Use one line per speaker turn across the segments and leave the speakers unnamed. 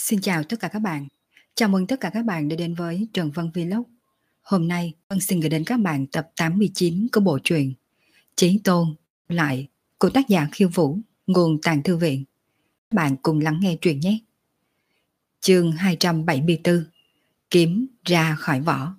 Xin chào tất cả các bạn. Chào mừng tất cả các bạn đã đến với Trần Vân Vlog. Hôm nay Vân xin gửi đến các bạn tập 89 của bộ truyện Chí Tôn lại của tác giả Khiêu Vũ, nguồn Tàng Thư Viện. Các bạn cùng lắng nghe truyện nhé. Chương 274: Kiếm ra khỏi vỏ.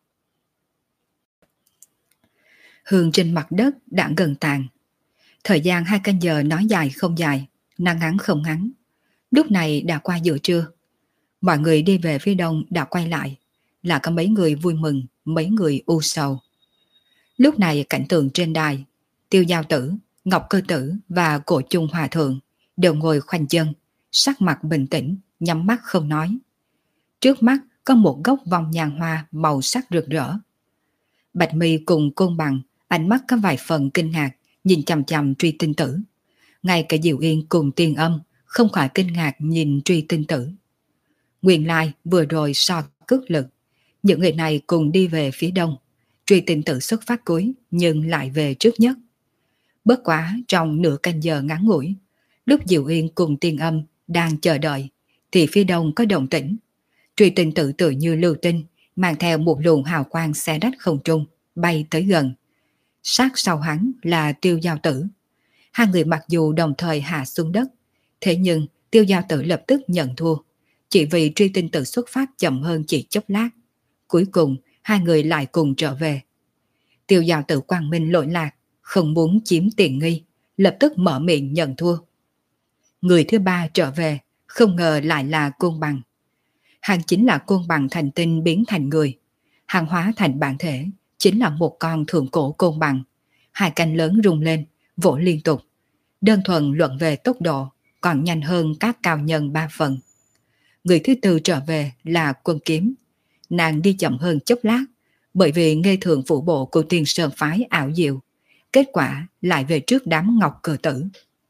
Hương trên mặt đất đã gần tàn. Thời gian 2 canh giờ nói dài không dài, nói ngắn không ngắn. Lúc này đã qua giữa trưa. Mọi người đi về phía đông đã quay lại, là có mấy người vui mừng, mấy người u sầu. Lúc này cảnh tượng trên đài, Tiêu Giao Tử, Ngọc Cơ Tử và Cổ Chung Hòa Thượng đều ngồi khoanh chân, sắc mặt bình tĩnh, nhắm mắt không nói. Trước mắt có một gốc vòng nhàn hoa màu sắc rực rỡ. Bạch Mi cùng Côn Bằng, ánh mắt có vài phần kinh ngạc, nhìn chằm chằm Truy Tinh Tử. Ngay cả Diệu Yên cùng Tiên Âm không khỏi kinh ngạc nhìn Truy Tinh Tử. Nguyên lai vừa rồi so cước lực, những người này cùng đi về phía đông. Truy Tinh Tử xuất phát cuối nhưng lại về trước nhất. Bất quá trong nửa canh giờ ngắn ngủi, lúc Diệu Yên cùng Tiên Âm đang chờ đợi thì phía đông có động tĩnh. Truy Tinh Tử tự như lưu tinh, mang theo một luồng hào quang xé rách không trung, bay tới gần. Sát sau hắn là Tiêu Giao Tử. Hai người mặc dù đồng thời hạ xuống đất, thế nhưng Tiêu Giao Tử lập tức nhận thua, chỉ vì Truy Tinh Tử xuất phát chậm hơn chỉ chốc lát. Cuối cùng hai người lại cùng trở về. Tiêu Giao Tử quang minh lỗi lạc, không muốn chiếm tiện nghi, lập tức mở miệng nhận thua. Người thứ ba trở về, không ngờ lại là Côn Bằng. Hắn chính là Côn Bằng thành tinh biến thành người. Hắn hóa thành bản thể, chính là một con thượng cổ côn bằng. Hai cánh lớn rung lên, vỗ liên tục. Đơn thuần luận về tốc độ, còn nhanh hơn các cao nhân 3 phần. Người thứ tư trở về là Quân Kiếm. Nàng đi chậm hơn chốc lát, bởi vì nghe thường phụ bộ của Tiên Sơn phái ảo diệu. Kết quả lại về trước đám Ngọc Cơ Tử.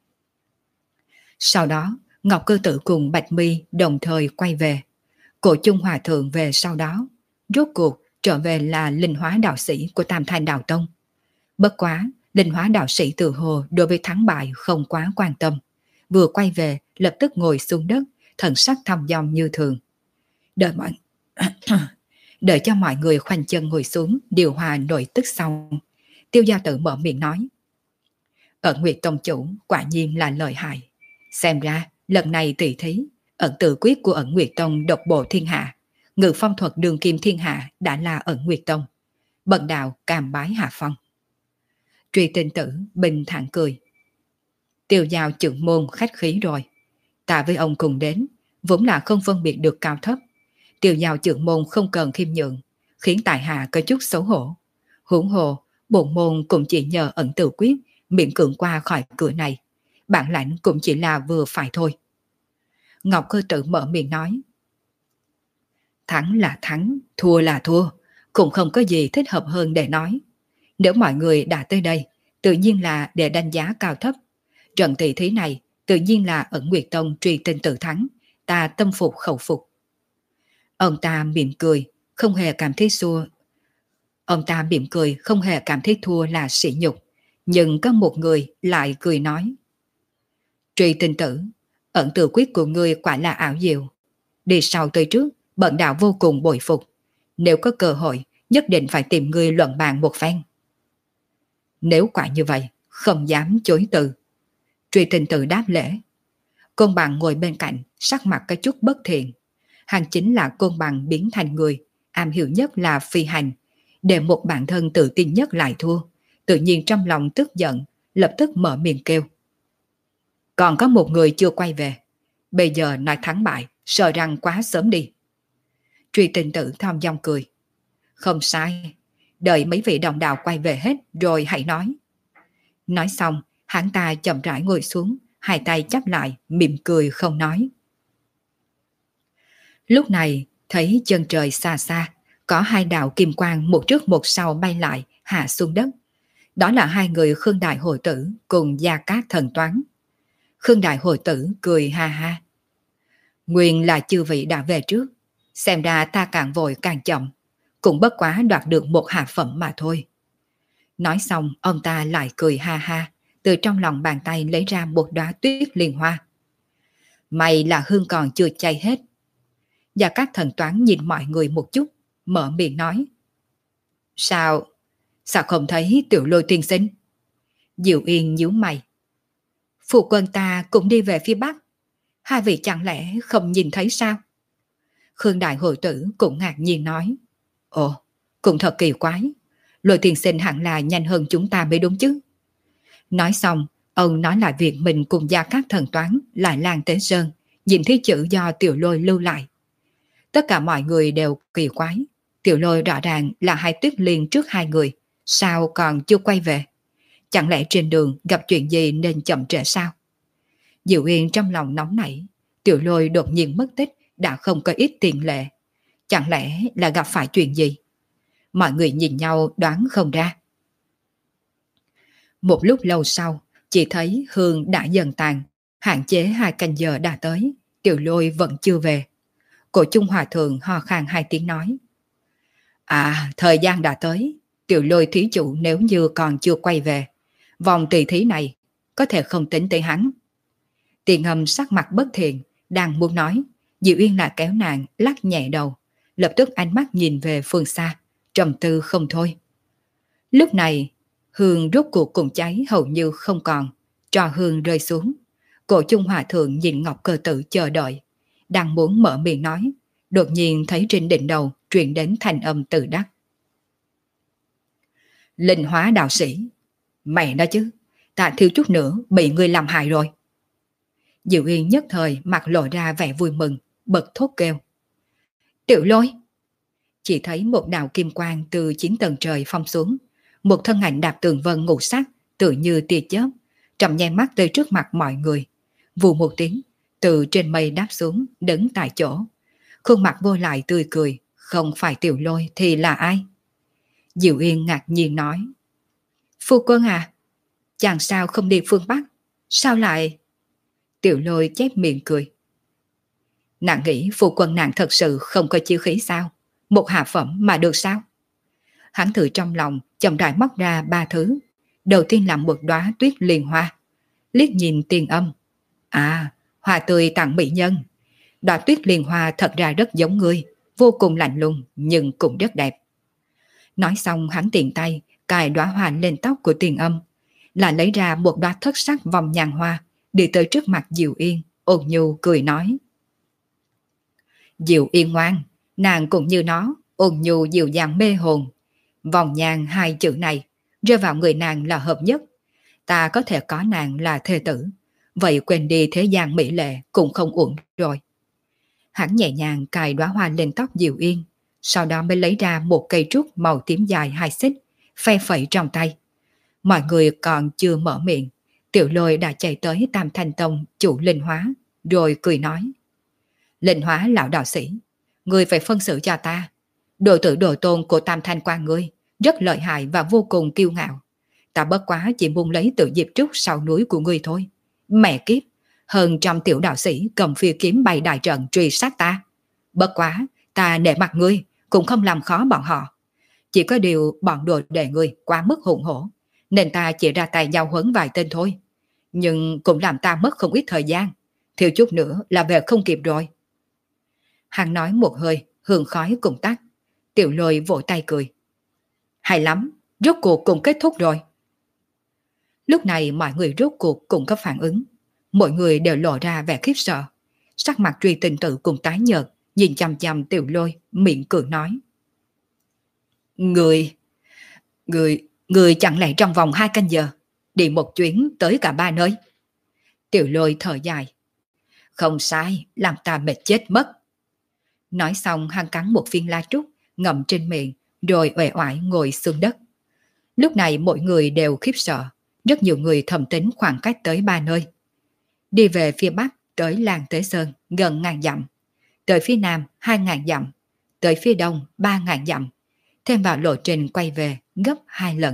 Sau đó, Ngọc Cơ Tử cùng Bạch Mi đồng thời quay về. Cổ Chung Hòa Thượng về sau đó. Rốt cuộc trở về là linh hóa đạo sĩ của Tam Thanh Đạo Tông. Bất quá, linh hóa đạo sĩ tự hồ đối với thắng bại không quá quan tâm. Vừa quay về, lập tức ngồi xuống đất, thần sắc thong dong như thường. Đợi cho mọi người khoanh chân ngồi xuống, điều hòa nội tức xong, Tiêu Giao Tử mở miệng nói: Ẩn Nguyệt Tông chủ quả nhiên là lợi hại. Xem ra lần này tỷ thí, ẩn tự quyết của Ẩn Nguyệt Tông độc bộ thiên hạ, ngự phong thuật đường kim thiên hạ đã là Ẩn Nguyệt Tông. Bần đạo cam bái hạ phong. Truy Tinh Tử bình thản cười: Tiêu Giao trưởng môn khách khí rồi. Ta với ông cùng đến, vốn là không phân biệt được cao thấp. Tiêu Giao trưởng môn không cần khiêm nhượng, khiến tại hạ có chút xấu hổ. Huống hồ, bổn môn cũng chỉ nhờ ẩn tự quyết miễn cưỡng qua khỏi cửa này. Bản lãnh cũng chỉ là vừa phải thôi. Ngọc Cơ Tử mở miệng nói: Thắng là thắng, thua là thua, cũng không có gì thích hợp hơn để nói. Nếu mọi người đã tới đây, tự nhiên là để đánh giá cao thấp. Trận tỷ thí này tự nhiên là Ẩn Nguyệt Tông Truy Tinh Tử thắng, ta tâm phục khẩu phục. Ông ta mỉm cười, không hề cảm thấy xua. Ông ta mỉm cười, không hề cảm thấy thua là sỉ nhục. Nhưng có một người lại cười nói: Truy Tinh Tử, ẩn tự quyết của ngươi quả là ảo diệu. Đi sau tới trước, bần đạo vô cùng bội phục. Nếu có cơ hội, nhất định phải tìm ngươi luận bàn một phen. Nếu quả như vậy, không dám chối từ. Truy Tinh Tử đáp lễ. Côn Bằng ngồi bên cạnh, sắc mặt có chút bất thiện. Hắn chính là Côn Bằng biến thành người, am hiểu nhất là phi hành. Để một bản thân tự tin nhất lại thua, tự nhiên trong lòng tức giận, lập tức mở miệng kêu: Còn có một người chưa quay về. Bây giờ nói thắng bại, sợ rằng quá sớm đi. Truy Tinh Tử thong dong cười: Không sai, đợi mấy vị đồng đạo quay về hết rồi hãy nói. Nói xong, hắn ta chậm rãi ngồi xuống, hai tay chắp lại, mỉm cười không nói. Lúc này, thấy chân trời xa xa, có hai đạo kim quang một trước một sau bay lại, hạ xuống đất. Đó là hai người Khương Đại Hồi Tử cùng Gia Cát Thần Toán. Khương Đại Hồi Tử cười ha ha: Nguyên là chư vị đã về trước, xem ra ta càng vội càng chậm, cũng bất quá đoạt được một hạ phẩm mà thôi. Nói xong, ông ta lại cười ha ha, từ trong lòng bàn tay lấy ra một đóa tuyết liên hoa. May là hương còn chưa cháy hết, Gia Cát Thần Toán nhìn mọi người một chút, mở miệng nói. Sao không thấy Tiểu Lôi tiên sinh? Diệu Yên nhíu mày. Phụ quân ta cũng đi về phía Bắc. Hai vị chẳng lẽ không nhìn thấy sao? Khương Đại Hội Tử cũng ngạc nhiên nói. Ồ, cũng thật kỳ quái. Lôi tiên sinh hẳn là nhanh hơn chúng ta mới đúng chứ. Nói xong, ông nói lại việc mình cùng Gia Cát Thần Toán lại Lang Tế Sơn, nhìn thấy chữ do Tiểu Lôi lưu lại. Tất cả mọi người đều kỳ quái. Tiểu Lôi rõ ràng là hai Tuyết Liên trước hai người, sao còn chưa quay về? Chẳng lẽ trên đường gặp chuyện gì nên chậm trễ sao? Diệu Yên trong lòng nóng nảy, Tiểu Lôi đột nhiên mất tích đã không có ít tiền lệ. Chẳng lẽ là gặp phải chuyện gì? Mọi người nhìn nhau đoán không ra. Một lúc lâu sau, chỉ thấy hương đã dần tàn, hạn chế 2 canh giờ đã tới, Tiểu Lôi vẫn chưa về. Cổ Trung Hòa Thượng ho khan 2 tiếng nói. À, thời gian đã tới, Tiểu Lôi thí chủ nếu như còn chưa quay về, vòng tỷ thí này có thể không tính tới hắn. Tiền Hâm sắc mặt bất thiện, đang muốn nói, Diệu Yên lại kéo nàng lắc nhẹ đầu, lập tức ánh mắt nhìn về phương xa, trầm tư không thôi. Lúc này, hương rốt cuộc cùng cháy hầu như không còn, trò hương rơi xuống. Cổ Trung Hòa Thượng nhìn Ngọc Cơ Tử chờ đợi, đang muốn mở miệng nói, đột nhiên thấy trên đỉnh đầu truyền đến thanh âm tự đắc. Linh hóa đạo sĩ, mẹ nói chứ, ta thiếu chút nữa bị ngươi làm hại rồi. Diệu Yên nhất thời mặt lộ ra vẻ vui mừng, bật thốt kêu. Tiểu Lôi! Chỉ thấy một đạo kim quang từ 9 tầng trời phong xuống, một thân ảnh đạp tường vân ngũ sắc, tự như tia chớp, trầm nháy mắt tới trước mặt mọi người. Vù một tiếng, từ trên mây đáp xuống, đứng tại chỗ. Khuôn mặt vô lại tươi cười, không phải Tiểu Lôi thì là ai? Diệu Yên ngạc nhiên nói. Phu quân à, chàng sao không đi phương Bắc? Sao lại... Tiểu Lôi chép miệng cười. Nàng nghĩ phu quân nàng thật sự không có chí khí sao? Một hạ phẩm mà được sao? Hắn thử trong lòng, chậm rãi móc ra 3 thứ. Đầu tiên là một đóa tuyết liên hoa. Liếc nhìn Tiền Âm. À, hoa tươi tặng mỹ nhân. Đóa tuyết liên hoa thật ra rất giống ngươi, vô cùng lạnh lùng nhưng cũng rất đẹp. Nói xong hắn tiện tay cài đóa hoa lên tóc của Tiền Âm, là lấy ra một đóa thất sắc vòng nhàn hoa, đi tới trước mặt Diệu Yên, ôn nhu cười nói. Diệu Yên ngoan, nàng cũng như nó, ôn nhu dịu dàng mê hồn. Vòng nhàn 2 chữ này, rơi vào người nàng là hợp nhất. Ta có thể có nàng là thê tử, vậy quên đi thế gian mỹ lệ cũng không uổng rồi. Hắn nhẹ nhàng cài đóa hoa lên tóc Diệu Yên, sau đó mới lấy ra một cây trúc màu tím dài 2 xích, phe phẩy trong tay. Mọi người còn chưa mở miệng, Tiểu Lôi đã chạy tới Tam Thanh Tông chủ Linh Hóa, rồi cười nói. Linh Hóa lão đạo sĩ, ngươi phải phân xử cho ta. Đồ tử đồ tôn của Tam Thanh Quan ngươi rất lợi hại và vô cùng kiêu ngạo. Ta bất quá chỉ muốn lấy tự diệp trúc sau núi của ngươi thôi. Mẹ kiếp, hơn trăm tiểu đạo sĩ cầm phi kiếm bày đại trận truy sát ta. Bất quá, ta nể mặt ngươi, cũng không làm khó bọn họ. Chỉ có điều bọn đồ đệ ngươi quá mức hùng hổ, nên ta chỉ ra tay giao huấn vài tên thôi. Nhưng cũng làm ta mất không ít thời gian, thiếu chút nữa là về không kịp rồi. Hắn nói một hơi, hương khói cùng tắt. Tiểu Lôi vỗ tay cười. Hay lắm, rốt cuộc cũng kết thúc rồi. Lúc này mọi người rốt cuộc cũng có phản ứng. Mọi người đều lộ ra vẻ khiếp sợ. Sắc mặt Truy Tình Tự cùng tái nhợt, nhìn chằm chằm Tiểu Lôi, miệng cười nói. Người chẳng lẽ trong vòng 2 canh giờ, đi một chuyến tới cả 3 nơi? Tiểu Lôi thở dài. Không sai, làm ta mệt chết mất. Nói xong hắn cắn một viên la trúc, ngậm trên miệng, rồi uể oải ngồi xuống đất. Lúc này mọi người đều khiếp sợ, rất nhiều người thầm tính khoảng cách tới 3 nơi. Đi về phía Bắc tới Lang Tế Sơn gần 1000 dặm, tới phía Nam 2000 dặm, tới phía Đông 3000 dặm, thêm vào lộ trình quay về gấp 2 lần.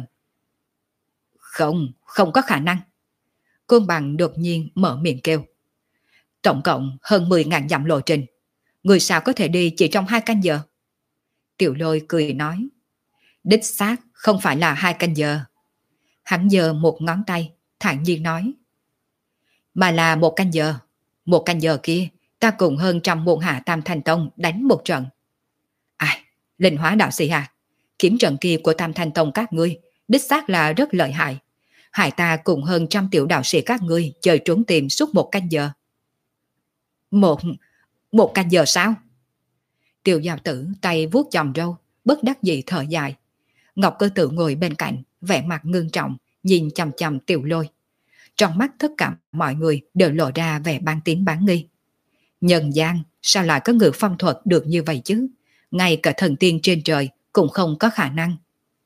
Không có khả năng. Côn Bằng đột nhiên mở miệng kêu. Tổng cộng hơn 10.000 dặm lộ trình, người sao có thể đi chỉ trong 2 canh giờ? Tiểu Lôi cười nói. Đích xác không phải là 2 canh giờ. Hắn giơ một ngón tay, thản nhiên nói. Mà là 1 canh giờ. 1 canh giờ kia, ta cùng hơn trăm môn hạ Tam Thanh Tông đánh một trận. Ai, linh hóa đạo sĩ à, kiếm trận kia của Tam Thanh Tông các ngươi, đích xác là rất lợi hại. Hại ta cùng hơn trăm tiểu đạo sĩ các ngươi chơi trốn tìm suốt một canh giờ. Một, một canh giờ sao? Tiêu Giao Tử tay vuốt chòm râu, bất đắc dĩ thở dài. Ngọc Cơ Tự ngồi bên cạnh, vẻ mặt ngưng trọng, nhìn chằm chằm Tiểu Lôi. Trong mắt tất cả mọi người đều lộ ra vẻ bán tín bán nghi. Nhân gian sao lại có người phong thuật được như vậy chứ? Ngay cả thần tiên trên trời cũng không có khả năng.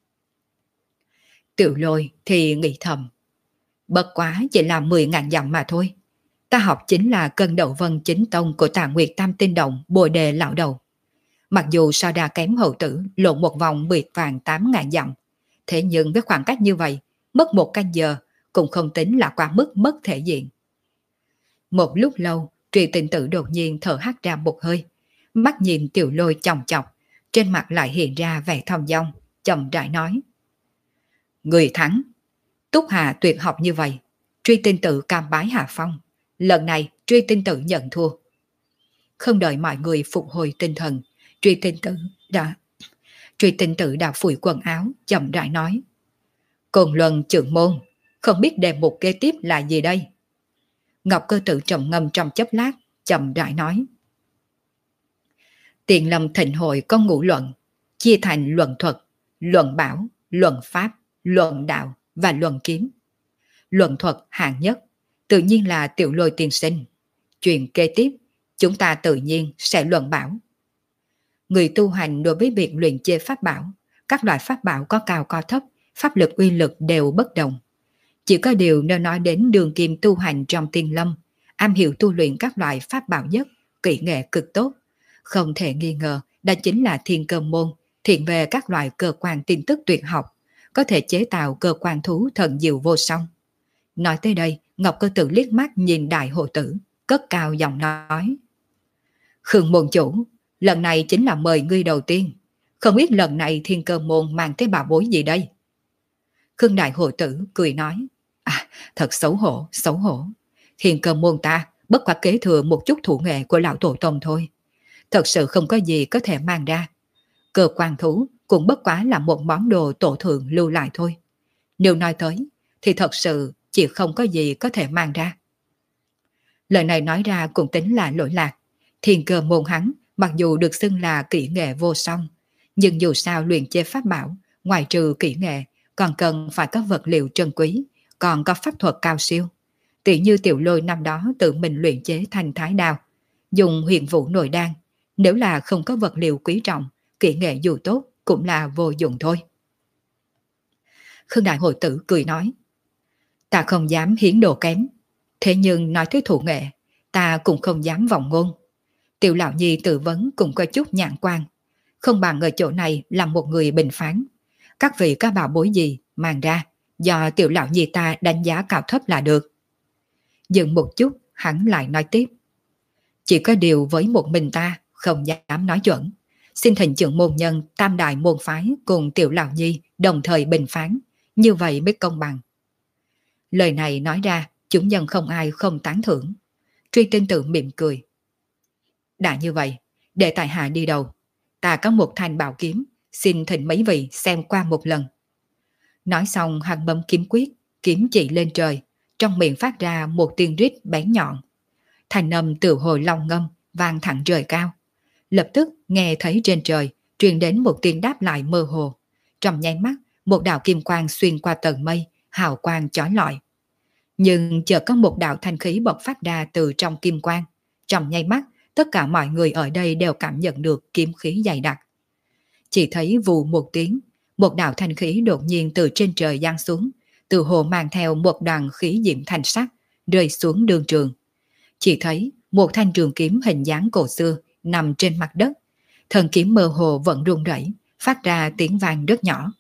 Tiểu Lôi thì nghĩ thầm. Bất quá chỉ là 10.000 dặm mà thôi. Ta học chính là cân đầu vân chính tông của Tà Nguyệt Tam Tinh Động Bồ Đề lão đầu. Mặc dù so đa kém hậu tử lộn một vòng 18.000 dặm, thế nhưng với khoảng cách như vậy, mất một canh giờ cũng không tính là quá mức mất thể diện. Một lúc lâu, Truy Tinh Tử đột nhiên thở hắt ra một hơi, mắt nhìn Tiểu Lôi chòng chọc, trên mặt lại hiện ra vẻ thong dong, chậm rãi nói. Người thắng, Túc Hà tuyệt học như vậy, Truy Tinh Tử cam bái hạ phong, lần này Truy Tinh Tử nhận thua. Không đợi mọi người phục hồi tinh thần, Truy Tinh Tử đã phủi quần áo, chậm rãi nói. Côn Luân trưởng môn, không biết đề mục kế tiếp là gì đây? Ngọc Cơ Tự trầm ngâm trong chốc lát, chậm rãi nói. Tiền Lâm Thịnh Hội có ngũ luận, chia thành luận thuật, luận bảo, luận pháp, luận đạo và luận kiếm. Luận thuật hạng nhất, tự nhiên là Tiểu Lôi tiên sinh. Chuyện kế tiếp, chúng ta tự nhiên sẽ luận bảo. Người tu hành đối với việc luyện chế pháp bảo, các loại pháp bảo có cao có thấp, pháp lực uy lực đều bất đồng. Chỉ có điều nếu nói đến đường kim tu hành trong tiên lâm, am hiểu tu luyện các loại pháp bảo nhất, kỹ nghệ cực tốt. Không thể nghi ngờ, đó chính là Thiên Cơ Môn, thiện về các loại cơ quan tin tức tuyệt học, có thể chế tạo cơ quan thú thần diệu vô song. Nói tới đây, Ngọc Cơ Tự liếc mắt nhìn Đại Hộ Tử, cất cao giọng nói. Khương môn chủ, lần này chính là mời ngươi đầu tiên. Không biết lần này Thiên Cơ Môn mang tới bảo bối gì đây? Khương Đại Hộ Tử cười nói. Thật xấu hổ, xấu hổ. Thiên Cơ Môn ta bất quá kế thừa một chút thủ nghệ của lão tổ tông thôi. Thật sự không có gì có thể mang ra. Cơ quan thú cũng bất quá là một món đồ tổ thượng lưu lại thôi. Nếu nói tới, thì thật sự chỉ không có gì có thể mang ra. Lời này nói ra cũng tính là lỗi lạc. Thiên Cơ Môn hắn, mặc dù được xưng là kỹ nghệ vô song, nhưng dù sao luyện chế pháp bảo, ngoài trừ kỹ nghệ, còn cần phải có vật liệu trân quý, còn có pháp thuật cao siêu. Tỷ như Tiểu Lôi năm đó tự mình luyện chế thành thái đao, dùng huyền vũ nội đan, nếu là không có vật liệu quý trọng, kỹ nghệ dù tốt cũng là vô dụng thôi. Khương Đại Hội Tử cười nói, ta không dám hiến đồ kém, thế nhưng nói tới thủ nghệ, ta cũng không dám vọng ngôn. Tiểu Lão Nhi tự vấn cũng có chút nhãn quan, không bằng ở chỗ này làm một người bình phán. Các vị có bảo bối gì mang ra, do Tiểu Lão Nhi ta đánh giá cao thấp là được. Dừng một chút, hắn lại nói tiếp. Chỉ có điều với một mình ta không dám nói chuẩn. Xin thỉnh trưởng môn nhân tam đại môn phái cùng Tiểu Lão Nhi đồng thời bình phán, như vậy mới công bằng. Lời này nói ra, chúng nhân không ai không tán thưởng. Truy Tinh Tử mỉm cười. Đã như vậy, để tại hạ đi đầu. Ta có một thanh bảo kiếm, xin thỉnh mấy vị xem qua một lần. Nói xong hắn bấm kiếm quyết, kiếm chỉ lên trời, trong miệng phát ra một tiếng rít bén nhọn. Thành âm từ hồi long ngâm, vang thẳng trời cao. Lập tức nghe thấy trên trời, truyền đến một tiếng đáp lại mơ hồ. Trong nháy mắt, một đạo kim quang xuyên qua tầng mây, hào quang chói lọi. Nhưng chợt có một đạo thanh khí bộc phát ra từ trong kim quang. Trong nháy mắt, tất cả mọi người ở đây đều cảm nhận được kiếm khí dày đặc. Chỉ thấy vù một tiếng, một đạo thanh khí đột nhiên từ trên trời giáng xuống, từ hồ mang theo một đoàn khí diễm thanh sắc, rơi xuống đường trường. Chỉ thấy một thanh trường kiếm hình dáng cổ xưa nằm trên mặt đất, thân kiếm mơ hồ vẫn rung rẩy, phát ra tiếng vang rất nhỏ.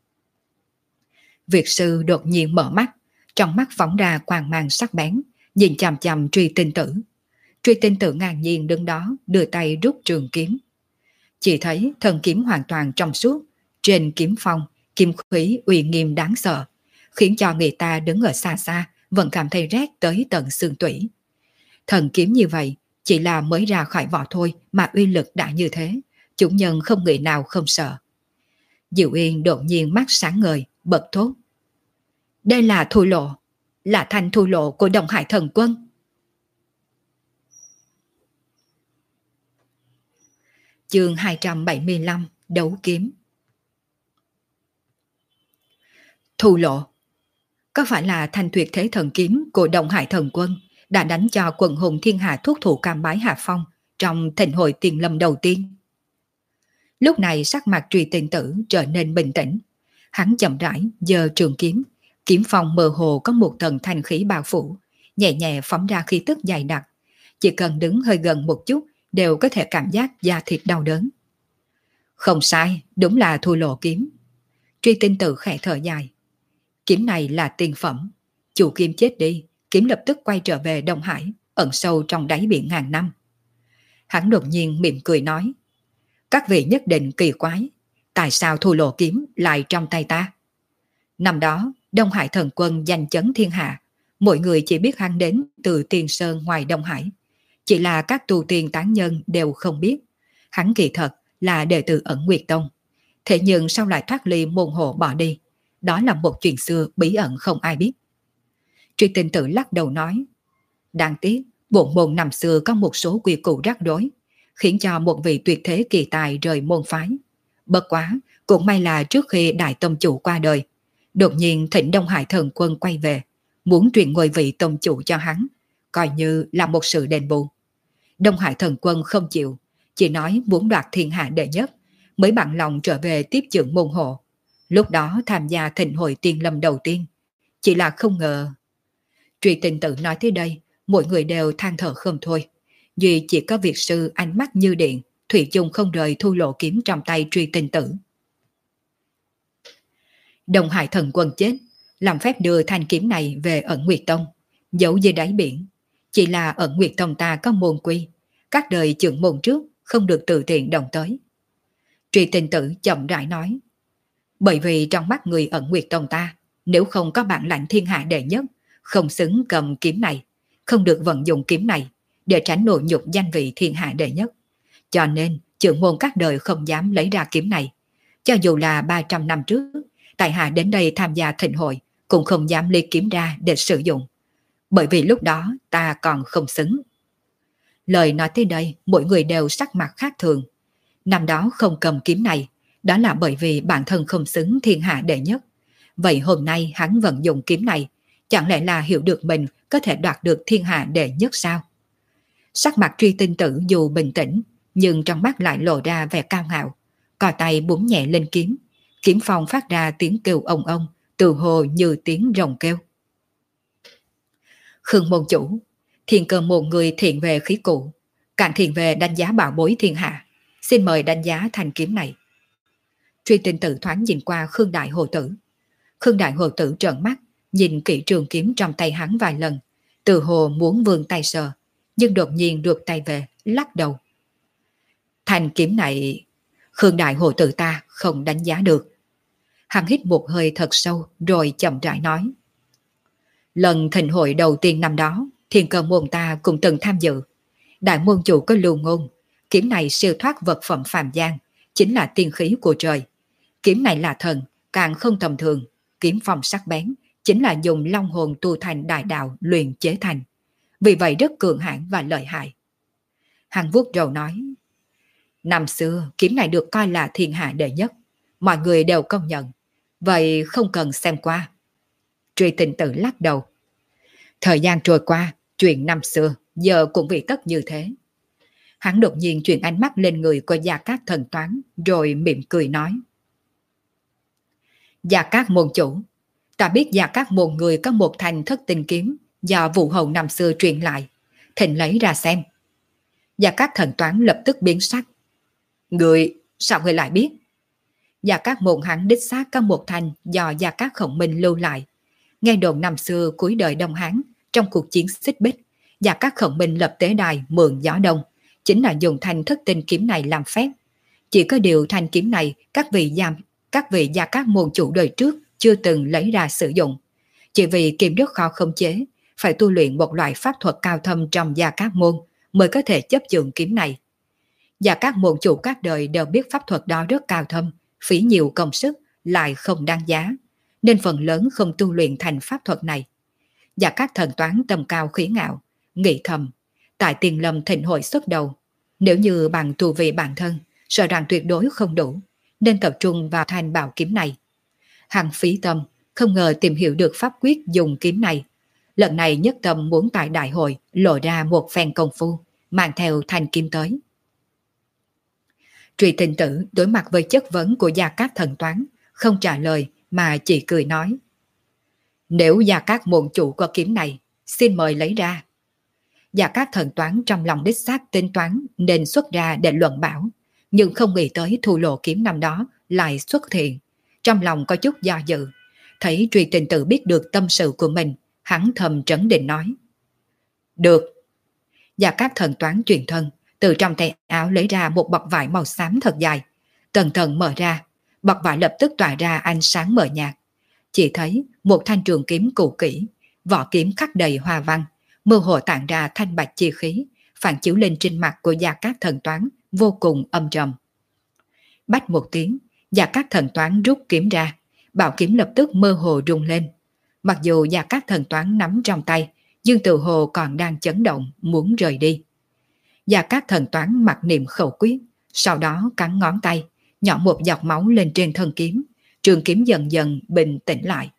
Việt sư đột nhiên mở mắt, trong mắt phóng ra quang mang sắc bén, nhìn chằm chằm Truy Tinh Tử. Truy Tinh Tử ngang nhiên đứng đó, đưa tay rút trường kiếm. Chỉ thấy thân kiếm hoàn toàn trong suốt, trên kiếm phong, kiếm khí uy nghiêm đáng sợ, khiến cho người ta đứng ở xa xa vẫn cảm thấy rét tới tận xương tủy. Thần kiếm như vậy, Chỉ là mới ra khỏi vỏ thôi mà uy lực đã như thế, chủ nhân không người nào không sợ. Diệu Yên đột nhiên mắt sáng ngời, bật thốt. Đây là thu lộ, là thanh thu lộ của Đông Hải Thần Quân. Chương 275, đấu kiếm. Thu lộ, có phải là thanh tuyệt thế thần kiếm của Đông Hải Thần Quân đã đánh cho quần hùng thiên hạ thuốc thủ cam bái hạ phong trong thịnh hội tiền lâm đầu tiên? Lúc này sắc mặt Truy Tinh Tử trở nên bình tĩnh. Hắn chậm rãi giơ trường kiếm, kiếm phong mơ hồ có một tầng thanh khí bao phủ, nhẹ nhẹ phóng ra khí tức dày đặc. Chỉ cần đứng hơi gần một chút đều có thể cảm giác da thịt đau đớn. Không sai, đúng là thu lộ kiếm. Truy Tinh Tử khẽ thở dài. Kiếm này là tiên phẩm. Chủ kiếm chết đi, kiếm lập tức quay trở về Đông Hải, ẩn sâu trong đáy biển ngàn năm. Hắn đột nhiên mỉm cười nói. Các vị nhất định kỳ quái, tại sao thu lộ kiếm lại trong tay ta? Năm đó, Đông Hải Thần Quân danh chấn thiên hạ, mọi người chỉ biết hắn đến từ Tiên Sơn ngoài Đông Hải. Chỉ là các tu tiên tán nhân đều không biết. Hắn kỳ thật là đệ tử Ẩn Nguyệt Tông. Thế nhưng sau lại thoát ly môn hộ bỏ đi. Đó là một chuyện xưa bí ẩn không ai biết. Truy Tinh Tử lắc đầu nói. Đáng tiếc, bộ môn năm xưa có một số quy củ rắc rối, khiến cho một vị tuyệt thế kỳ tài rời môn phái. Bất quá, cũng may là trước khi Đại Tông Chủ qua đời, đột nhiên thỉnh Đông Hải Thần Quân quay về, muốn truyền ngôi vị Tông Chủ cho hắn, coi như là một sự đền bù. Đông Hải Thần Quân không chịu, chỉ nói muốn đoạt thiên hạ đệ nhất, mới bằng lòng trở về tiếp trưởng môn hộ. Lúc đó tham gia thịnh hội tiên lâm đầu tiên, chỉ là không ngờ. Truy Tinh Tử nói tới đây, mọi người đều than thở không thôi. Duy chỉ có Việt sư ánh mắt như điện, thủy chung không rời thu lộ kiếm trong tay Truy Tinh Tử. Đông Hải Thần Quân chết, làm phép đưa thanh kiếm này về Ẩn Nguyệt Tông, giấu dưới đáy biển. Chỉ là Ẩn Nguyệt Tông ta có môn quy, các đời trưởng môn trước không được tự tiện động tới. Truy Tinh Tử chậm rãi nói. Bởi vì trong mắt người Ẩn Nguyệt Tông ta, nếu không có bản lãnh thiên hạ đệ nhất, không xứng cầm kiếm này, không được vận dụng kiếm này để tránh nổi nhục danh vị thiên hạ đệ nhất. Cho nên trưởng môn các đời không dám lấy ra kiếm này. Cho dù là 300 năm trước, tại hạ đến đây tham gia thịnh hội cũng không dám lấy kiếm ra để sử dụng. Bởi vì lúc đó ta còn không xứng. Lời nói tới đây, mỗi người đều sắc mặt khác thường. Năm đó không cầm kiếm này, đó là bởi vì bản thân không xứng thiên hạ đệ nhất. Vậy hôm nay hắn vận dụng kiếm này, chẳng lẽ là hiểu được mình có thể đoạt được thiên hạ đệ nhất sao? Sắc mặt Truy Tinh Tử dù bình tĩnh, nhưng trong mắt lại lộ ra vẻ cao ngạo. Cò tay búng nhẹ lên kiếm, kiếm phong phát ra tiếng kêu ông ông, từ hồ như tiếng rồng kêu. Khương môn chủ, thiên cơ một người thiện về khí cụ, càng thiện về đánh giá bảo bối thiên hạ. Xin mời đánh giá thanh kiếm này. Truy Tinh Tử thoáng nhìn qua Khương Đại Hồ Tử. Khương Đại Hồ Tử trợn mắt, nhìn kỹ trường kiếm trong tay hắn vài lần, từ hồ muốn vươn tay sờ, nhưng đột nhiên rụt tay về, lắc đầu. Thanh kiếm này, Khương Đại Hồ Tử ta không đánh giá được. Hắn hít một hơi thật sâu rồi chậm rãi nói. Lần thịnh hội đầu tiên năm đó, thiên cơ môn ta cũng từng tham dự. Đại môn chủ có lưu ngôn, kiếm này siêu thoát vật phẩm phàm gian, chính là tiên khí của trời. Kiếm này là thần, càng không tầm thường, kiếm phong sắc bén, chính là dùng long hồn tu thành đại đạo luyện chế thành. Vì vậy rất cường hãn và lợi hại. Hắn vuốt râu nói, năm xưa kiếm này được coi là thiên hạ đệ nhất, mọi người đều công nhận, vậy không cần xem qua. Truy Tinh Tử lắc đầu. Thời gian trôi qua, chuyện năm xưa giờ cũng vì tất như thế. Hắn đột nhiên chuyển ánh mắt lên người của Gia Cát Thần Toán, rồi mỉm cười nói. Gia Cát môn chủ, ta biết Gia Cát môn người có một thanh thất tinh kiếm do Vũ Hầu năm xưa truyền lại, thỉnh lấy ra xem. Gia Cát Thần Toán lập tức biến sắc. Người, sao người lại biết? Gia Cát môn hắn đích xác có một thanh do Gia Cát Khổng Minh lưu lại. Nghe đồn năm xưa cuối đời Đông Hán, trong cuộc chiến xích bích, Gia Cát Khổng Minh lập tế đài mượn gió đông, chính là dùng thanh thất tinh kiếm này làm phép. Chỉ có điều thanh kiếm này các vị Gia Cát môn chủ đời trước chưa từng lấy ra sử dụng. Chỉ vì kiếm rất khó khống chế, phải tu luyện một loại pháp thuật cao thâm trong Gia Cát môn mới có thể chấp chưởng kiếm này. Và các môn chủ các đời đều biết pháp thuật đó rất cao thâm, phí nhiều công sức, lại không đáng giá, nên phần lớn không tu luyện thành pháp thuật này. Và các thần toán tầm cao khí ngạo, nghĩ thầm, tại Tiền Lâm thịnh hội xuất đầu, nếu như bằng tu vi bản thân, sợ rằng tuyệt đối không đủ, nên tập trung vào thanh bảo kiếm này. Hắn phí tâm, không ngờ tìm hiểu được pháp quyết dùng kiếm này. Lần này nhất tâm muốn tại đại hội lộ ra một phen công phu, mang theo thanh kiếm tới. Truy Tinh Tử đối mặt với chất vấn của Gia Cát thần toán, không trả lời mà chỉ cười nói. Nếu Gia Cát môn chủ có kiếm này, xin mời lấy ra. Gia Cát thần toán trong lòng đích xác tính toán nên xuất ra để luận bảo, nhưng không nghĩ tới thu lộ kiếm năm đó lại xuất hiện. Trong lòng có chút do dự, thấy Truy Tinh Tử biết được tâm sự của mình, hắn thầm trấn định nói. Được. Gia Cát thần toán truyền thân, từ trong tay áo lấy ra một bọc vải màu xám thật dài. Tần tần mở ra, bọc vải lập tức tỏa ra ánh sáng mờ nhạt. Chỉ thấy một thanh trường kiếm cũ kỹ, vỏ kiếm khắc đầy hoa văn, mơ hồ tản ra thanh bạch chi khí, phản chiếu lên trên mặt của Gia Cát thần toán vô cùng âm trầm. Bách một tiếng, Gia Cát thần toán rút kiếm ra, bảo kiếm lập tức mơ hồ rung lên. Mặc dù Gia Cát thần toán nắm trong tay, nhưng tự hồ còn đang chấn động muốn rời đi. Gia Cát thần toán mặc niệm khẩu quyết, sau đó cắn ngón tay, nhỏ một giọt máu lên trên thân kiếm, trường kiếm dần dần bình tĩnh lại.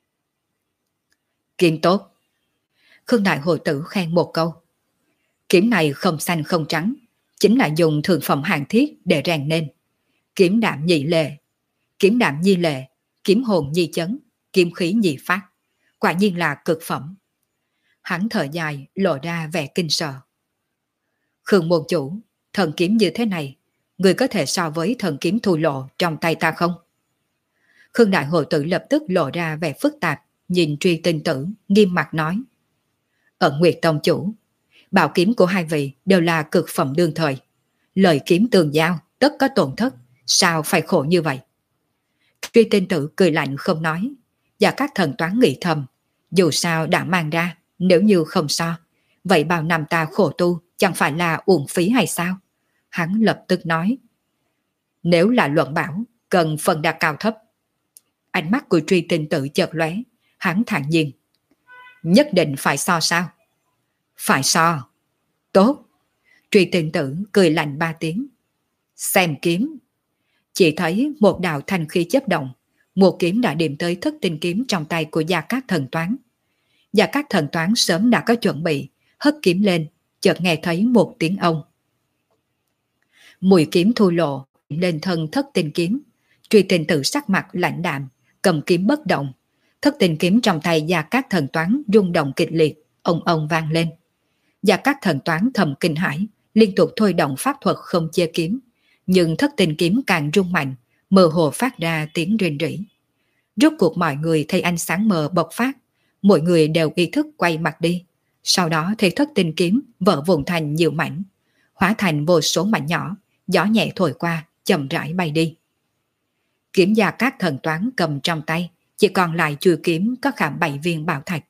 Kiếm tốt. Khương Đại Hồ Tử khen một câu. Kiếm này không xanh không trắng, chính là dùng thường phẩm hàng thiết để rèn nên. Kiếm đạm nhị lệ, kiếm đạm nhi lệ, kiếm hồn nhi chấn, kiếm khí nhị phát. Quả nhiên là cực phẩm. Hắn thở dài lộ ra vẻ kinh sợ. Khương môn chủ, thần kiếm như thế này, người có thể so với thần kiếm thu lộ trong tay ta không? Khương Đại Hồ Tử lập tức lộ ra vẻ phức tạp, nhìn Truy Tinh Tử, nghiêm mặt nói. Ẩn Nguyệt Tông chủ, bảo kiếm của hai vị đều là cực phẩm đương thời. Lời kiếm tường giao, tất có tổn thất, sao phải khổ như vậy? Truy Tinh Tử cười lạnh không nói, và các thần toán nghĩ thầm, dù sao đã mang ra, nếu như không so, vậy bao năm ta khổ tu chẳng phải là uổng phí hay sao? Hắn lập tức nói. Nếu là luận bảo, cần phân đạt cao thấp. Ánh mắt của Truy Tinh Tử chợt lóe, hắn thản nhiên. Nhất định phải so sao? Phải so. Tốt. Truy Tinh Tử cười lạnh 3 tiếng. Xem kiếm. Chỉ thấy một đạo thanh khí chớp động, một kiếm đã điểm tới thất tinh kiếm trong tay của Gia Cát thần toán. Gia Cát thần toán sớm đã có chuẩn bị, hất kiếm lên, chợt nghe thấy một tiếng ông. Mùi kiếm thu lộ lên thân thất tinh kiếm. Truy Tinh Tử sắc mặt lạnh đạm, cầm kiếm bất động. Thất tinh kiếm trong tay Gia Cát thần toán rung động kịch liệt, ông vang lên. Gia Cát thần toán thầm kinh hãi, liên tục thôi động pháp thuật không chia kiếm, nhưng thất tinh kiếm càng rung mạnh, mơ hồ phát ra tiếng rền rỉ. Rốt cuộc mọi người thấy ánh sáng mờ bộc phát, mỗi người đều ý thức quay mặt đi. Sau đó thấy thất tinh kiếm vỡ vụn thành nhiều mảnh, hóa thành vô số mảnh nhỏ, gió nhẹ thổi qua, chậm rãi bay đi. Kiếm Gia Cát thần toán cầm trong tay, chỉ còn lại chuôi kiếm có khảm 7 viên bảo thạch.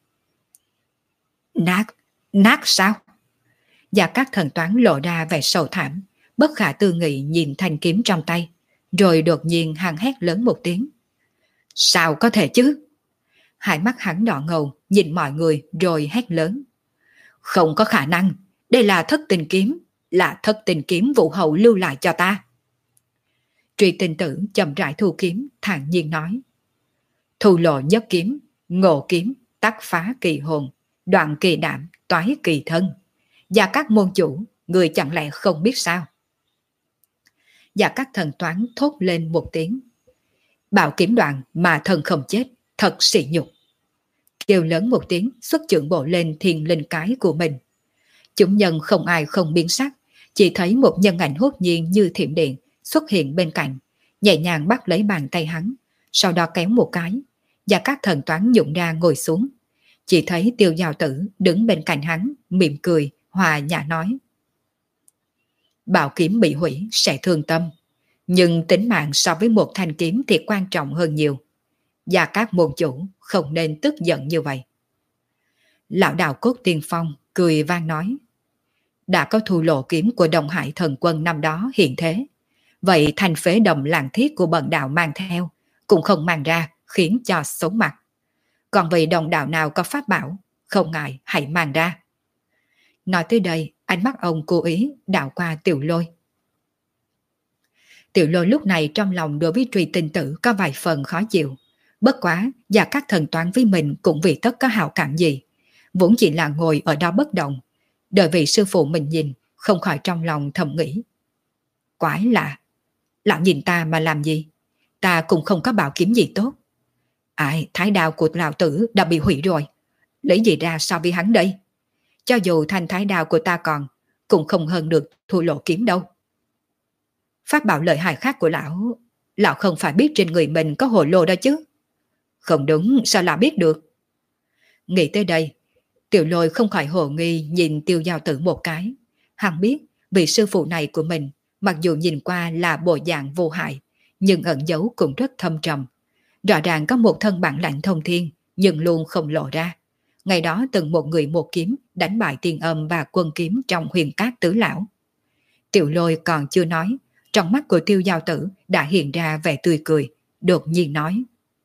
Nát sao? Gia Cát thần toán lộ ra vẻ sầu thảm, bất khả tư nghị nhìn thanh kiếm trong tay, rồi đột nhiên hắn hét lớn một tiếng. Sao có thể chứ? Hai mắt hắn đỏ ngầu, nhìn mọi người rồi hét lớn. Không có khả năng, đây là thất tinh kiếm Vũ Hậu lưu lại cho ta. Truy Tinh Tử chậm rãi thu kiếm, thản nhiên nói. Thu lộ nhất kiếm, ngộ kiếm, tắc phá kỳ hồn, đoạn kỳ đảm, toái kỳ thân. Gia Cát môn chủ, người chẳng lẽ không biết sao? Gia Cát thần toán thốt lên một tiếng. Bảo kiếm đoạn mà thần không chết, thật sỉ nhục. Kêu lớn một tiếng, xuất chưởng bộ lên thiên linh cái của mình. Chúng nhân không ai không biến sắc, chỉ thấy một nhân ảnh hốt nhiên như thiểm điện xuất hiện bên cạnh, nhẹ nhàng bắt lấy bàn tay hắn, sau đó kéo một cái. Gia Cát thần toán nhụng ra ngồi xuống. Chỉ thấy Tiêu Giao Tử đứng bên cạnh hắn, mỉm cười, hòa nhã nói. Bảo kiếm bị hủy sẽ thương tâm, nhưng tính mạng so với một thanh kiếm thì quan trọng hơn nhiều. Gia Cát môn chủ không nên tức giận như vậy. Lão đạo cốt tiên phong cười vang nói. đã có thu lộ kiếm của Đông Hải thần quân năm đó hiện thế. Vậy thành phế đồng làng thiết của bần đạo mang theo, cũng không mang ra khiến cho xấu mặt. Còn vì đồng đạo nào có pháp bảo, không ngại hãy mang ra. Nói tới đây, ánh mắt ông cố ý đảo qua Tiểu Lôi. Tiểu Lôi lúc này trong lòng đối với Truy Tinh Tử có vài phần khó chịu. Bất quá, và các thần toán với mình cũng vì tất có hảo cảm gì. Vốn chỉ là ngồi ở đó bất động. Đợi vị sư phụ mình nhìn, không khỏi trong lòng thầm nghĩ. Quái lạ, lão nhìn ta mà làm gì? Ta cũng không có bảo kiếm gì tốt. Ai, thái đao của lão tử đã bị hủy rồi. Lấy gì ra so với hắn đây? Cho dù thanh thái đao của ta còn, cũng không hơn được thu lộ kiếm đâu. Pháp bảo lợi hại khác của lão không phải biết trên người mình có hồ lô đó chứ. Không đúng, sao lão biết được? Nghĩ tới đây, Tiểu Lôi không khỏi hồ nghi nhìn Tiêu Giao Tử một cái. Hắn biết vị sư phụ này của mình, mặc dù nhìn qua là bộ dạng vô hại, nhưng ẩn giấu cũng rất thâm trầm. Rõ ràng có một thân bản lãnh thông thiên, nhưng luôn không lộ ra. Ngày đó từng một người một kiếm đánh bại Tiên Âm và Quân Kiếm trong Huyền Cát Tứ Lão. Tiểu Lôi còn chưa nói, trong mắt của Tiêu Giao Tử đã hiện ra vẻ tươi cười, đột nhiên nói.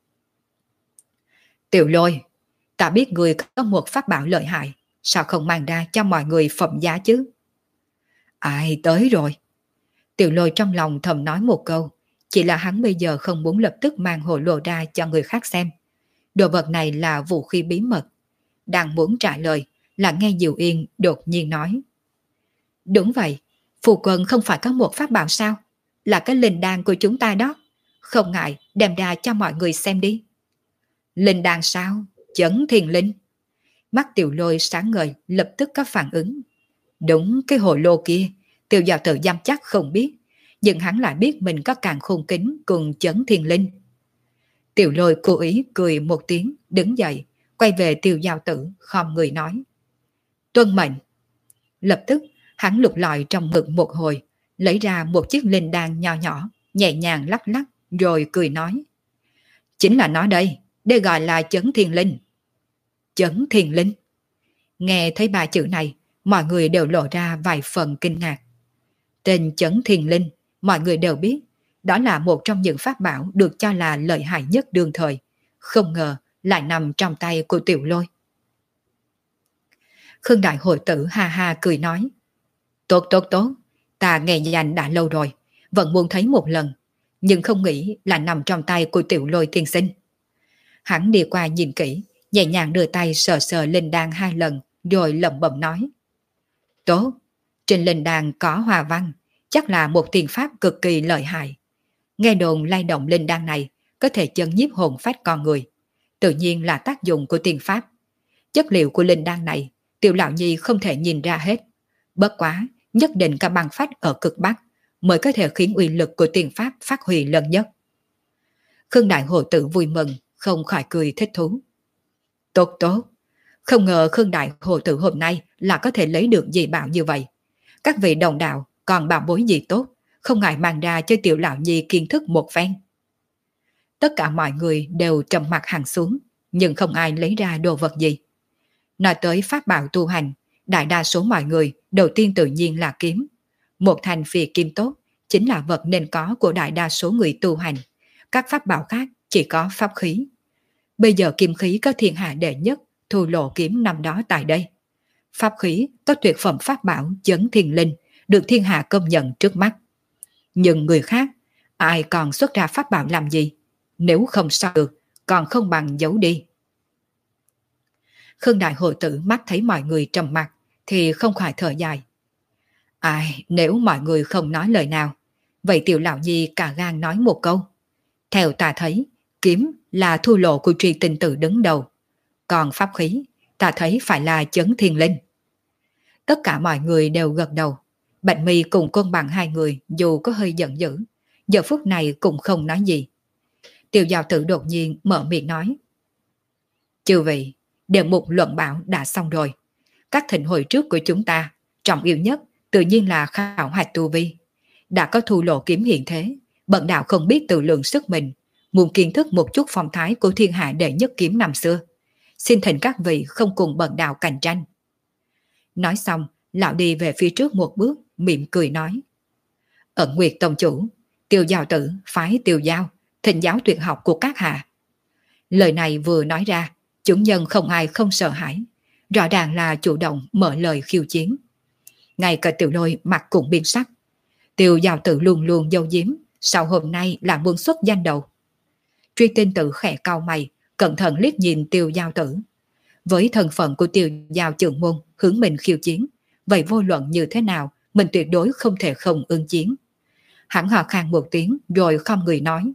Tiểu Lôi, ta biết người có một pháp bảo lợi hại, sao không mang ra cho mọi người phẩm giá chứ? Ai tới rồi? Tiểu Lôi trong lòng thầm nói một câu, chỉ là hắn bây giờ không muốn lập tức mang hồ lô ra cho người khác xem. Đồ vật này là vũ khí bí mật. Đang muốn trả lời là nghe Diệu Yên đột nhiên nói. Đúng vậy, phù quân không phải có một pháp bảo sao? Là cái linh đan của chúng ta đó. Không ngại đem ra cho mọi người xem đi. Linh đan sao? Chấn Thiên Linh. Mắt Tiểu Lôi sáng ngời lập tức có phản ứng. Đúng cái hồ lô kia, Tiêu Giao Tử dám chắc không biết, nhưng hắn lại biết mình có càng khôn kính cùng Chấn Thiên Linh. Tiểu Lôi cố ý cười một tiếng, đứng dậy, quay về Tiêu Giao Tử, khom người nói. Tuân mệnh. Lập tức, hắn lục lọi trong ngực một hồi, lấy ra một chiếc linh đan nho nhỏ, nhẹ nhàng lắc lắc, rồi cười nói. Chính là nó đây, đây gọi là Chấn Thiên Linh. Chấn Thiên Linh. Nghe thấy ba chữ này, mọi người đều lộ ra vài phần kinh ngạc. Tên Chấn Thiên Linh, mọi người đều biết, đó là một trong những pháp bảo được cho là lợi hại nhất đương thời. Không ngờ lại nằm trong tay của Tiểu Lôi. Khương Đại Hội Tử ha ha cười nói. Tốt tốt tốt, ta nghe danh đã lâu rồi, vẫn muốn thấy một lần, nhưng không nghĩ là nằm trong tay của Tiểu Lôi tiên sinh. Hắn đi qua nhìn kỹ, nhẹ nhàng đưa tay sờ sờ linh đan 2 lần, rồi lẩm bẩm nói. Tốt, trên linh đan có hòa văn, chắc là một tiền pháp cực kỳ lợi hại. Nghe đồn lay động linh đan này có thể chấn nhiếp hồn phách con người, tự nhiên là tác dụng của tiền pháp. Chất liệu của linh đan này, Tiểu Lão Nhi không thể nhìn ra hết. Bất quá, nhất định cả băng phách ở cực Bắc mới có thể khiến uy lực của tiền pháp phát huy lớn nhất. Khương Đại Hồ Tử vui mừng, không khỏi cười thích thú. Tốt tốt, không ngờ Khương Đại Hồ Tử hôm nay là có thể lấy được dị bảo như vậy. Các vị đồng đạo còn bảo bối gì tốt, không ngại mang ra cho Tiểu Lão Nhi kiến thức một phen. Tất cả mọi người đều trầm mặt hẳn xuống, nhưng không ai lấy ra đồ vật gì. Nói tới pháp bảo tu hành, đại đa số mọi người đầu tiên tự nhiên là kiếm. Một thành phi kim tốt chính là vật nên có của đại đa số người tu hành. Các pháp bảo khác chỉ có pháp khí. Bây giờ kim khí có thiên hạ đệ nhất, Thu Lộ kiếm năm đó tại đây. Pháp khí có tuyệt phẩm pháp bảo Chấn Thiên Linh, được thiên hạ công nhận trước mắt. Nhưng người khác, ai còn xuất ra pháp bảo làm gì? Nếu không sao được, còn không bằng giấu đi. Khương Đại Hội Tử mắt thấy mọi người trầm mặc, thì không khỏi thở dài. Ai, nếu mọi người không nói lời nào, vậy Tiểu Lão Nhi cả gan nói một câu. Theo ta thấy, kiếm là Thu Lộ của Truy Tinh Tử đứng đầu. Còn pháp khí, ta thấy phải là Chấn Thiên Linh. Tất cả mọi người đều gật đầu. Bạch Mi cùng Côn Bằng hai người dù có hơi giận dữ, giờ phút này cũng không nói gì. Tiêu Giao Tử đột nhiên mở miệng nói. Chư vị, đề mục luận bảo đã xong rồi. Các thịnh hội trước của chúng ta, trọng yếu nhất tự nhiên là khảo hạch tu vi. Đã có Thu Lộ kiếm hiện thế, bần đạo không biết tự lượng sức mình, muốn kiến thức một chút phong thái của thiên hạ đệ nhất kiếm năm xưa. Xin thỉnh các vị không cùng bần đạo cạnh tranh. Nói xong, Lão đi về phía trước một bước, mỉm cười nói. Ẩn Nguyệt tông chủ, Tiêu Giao tử phái Tiêu Giao, thỉnh giáo tuyệt học của các hạ. Lời này vừa nói ra, chúng nhân không ai không sợ hãi, rõ ràng là chủ động mở lời khiêu chiến. Ngay cả Tiểu Lôi mặt cũng biến sắc. Tiêu Giao tử luôn luôn giấu giếm, sau hôm nay là muốn xuất danh đầu. Truy Tinh tử khẽ cau mày, cẩn thận liếc nhìn Tiêu Giao tử. Với thân phận của Tiêu Giao trưởng môn hướng mình khiêu chiến, vậy vô luận như thế nào, mình tuyệt đối không thể không ứng chiến. Hắn hò khan một tiếng rồi không người nói.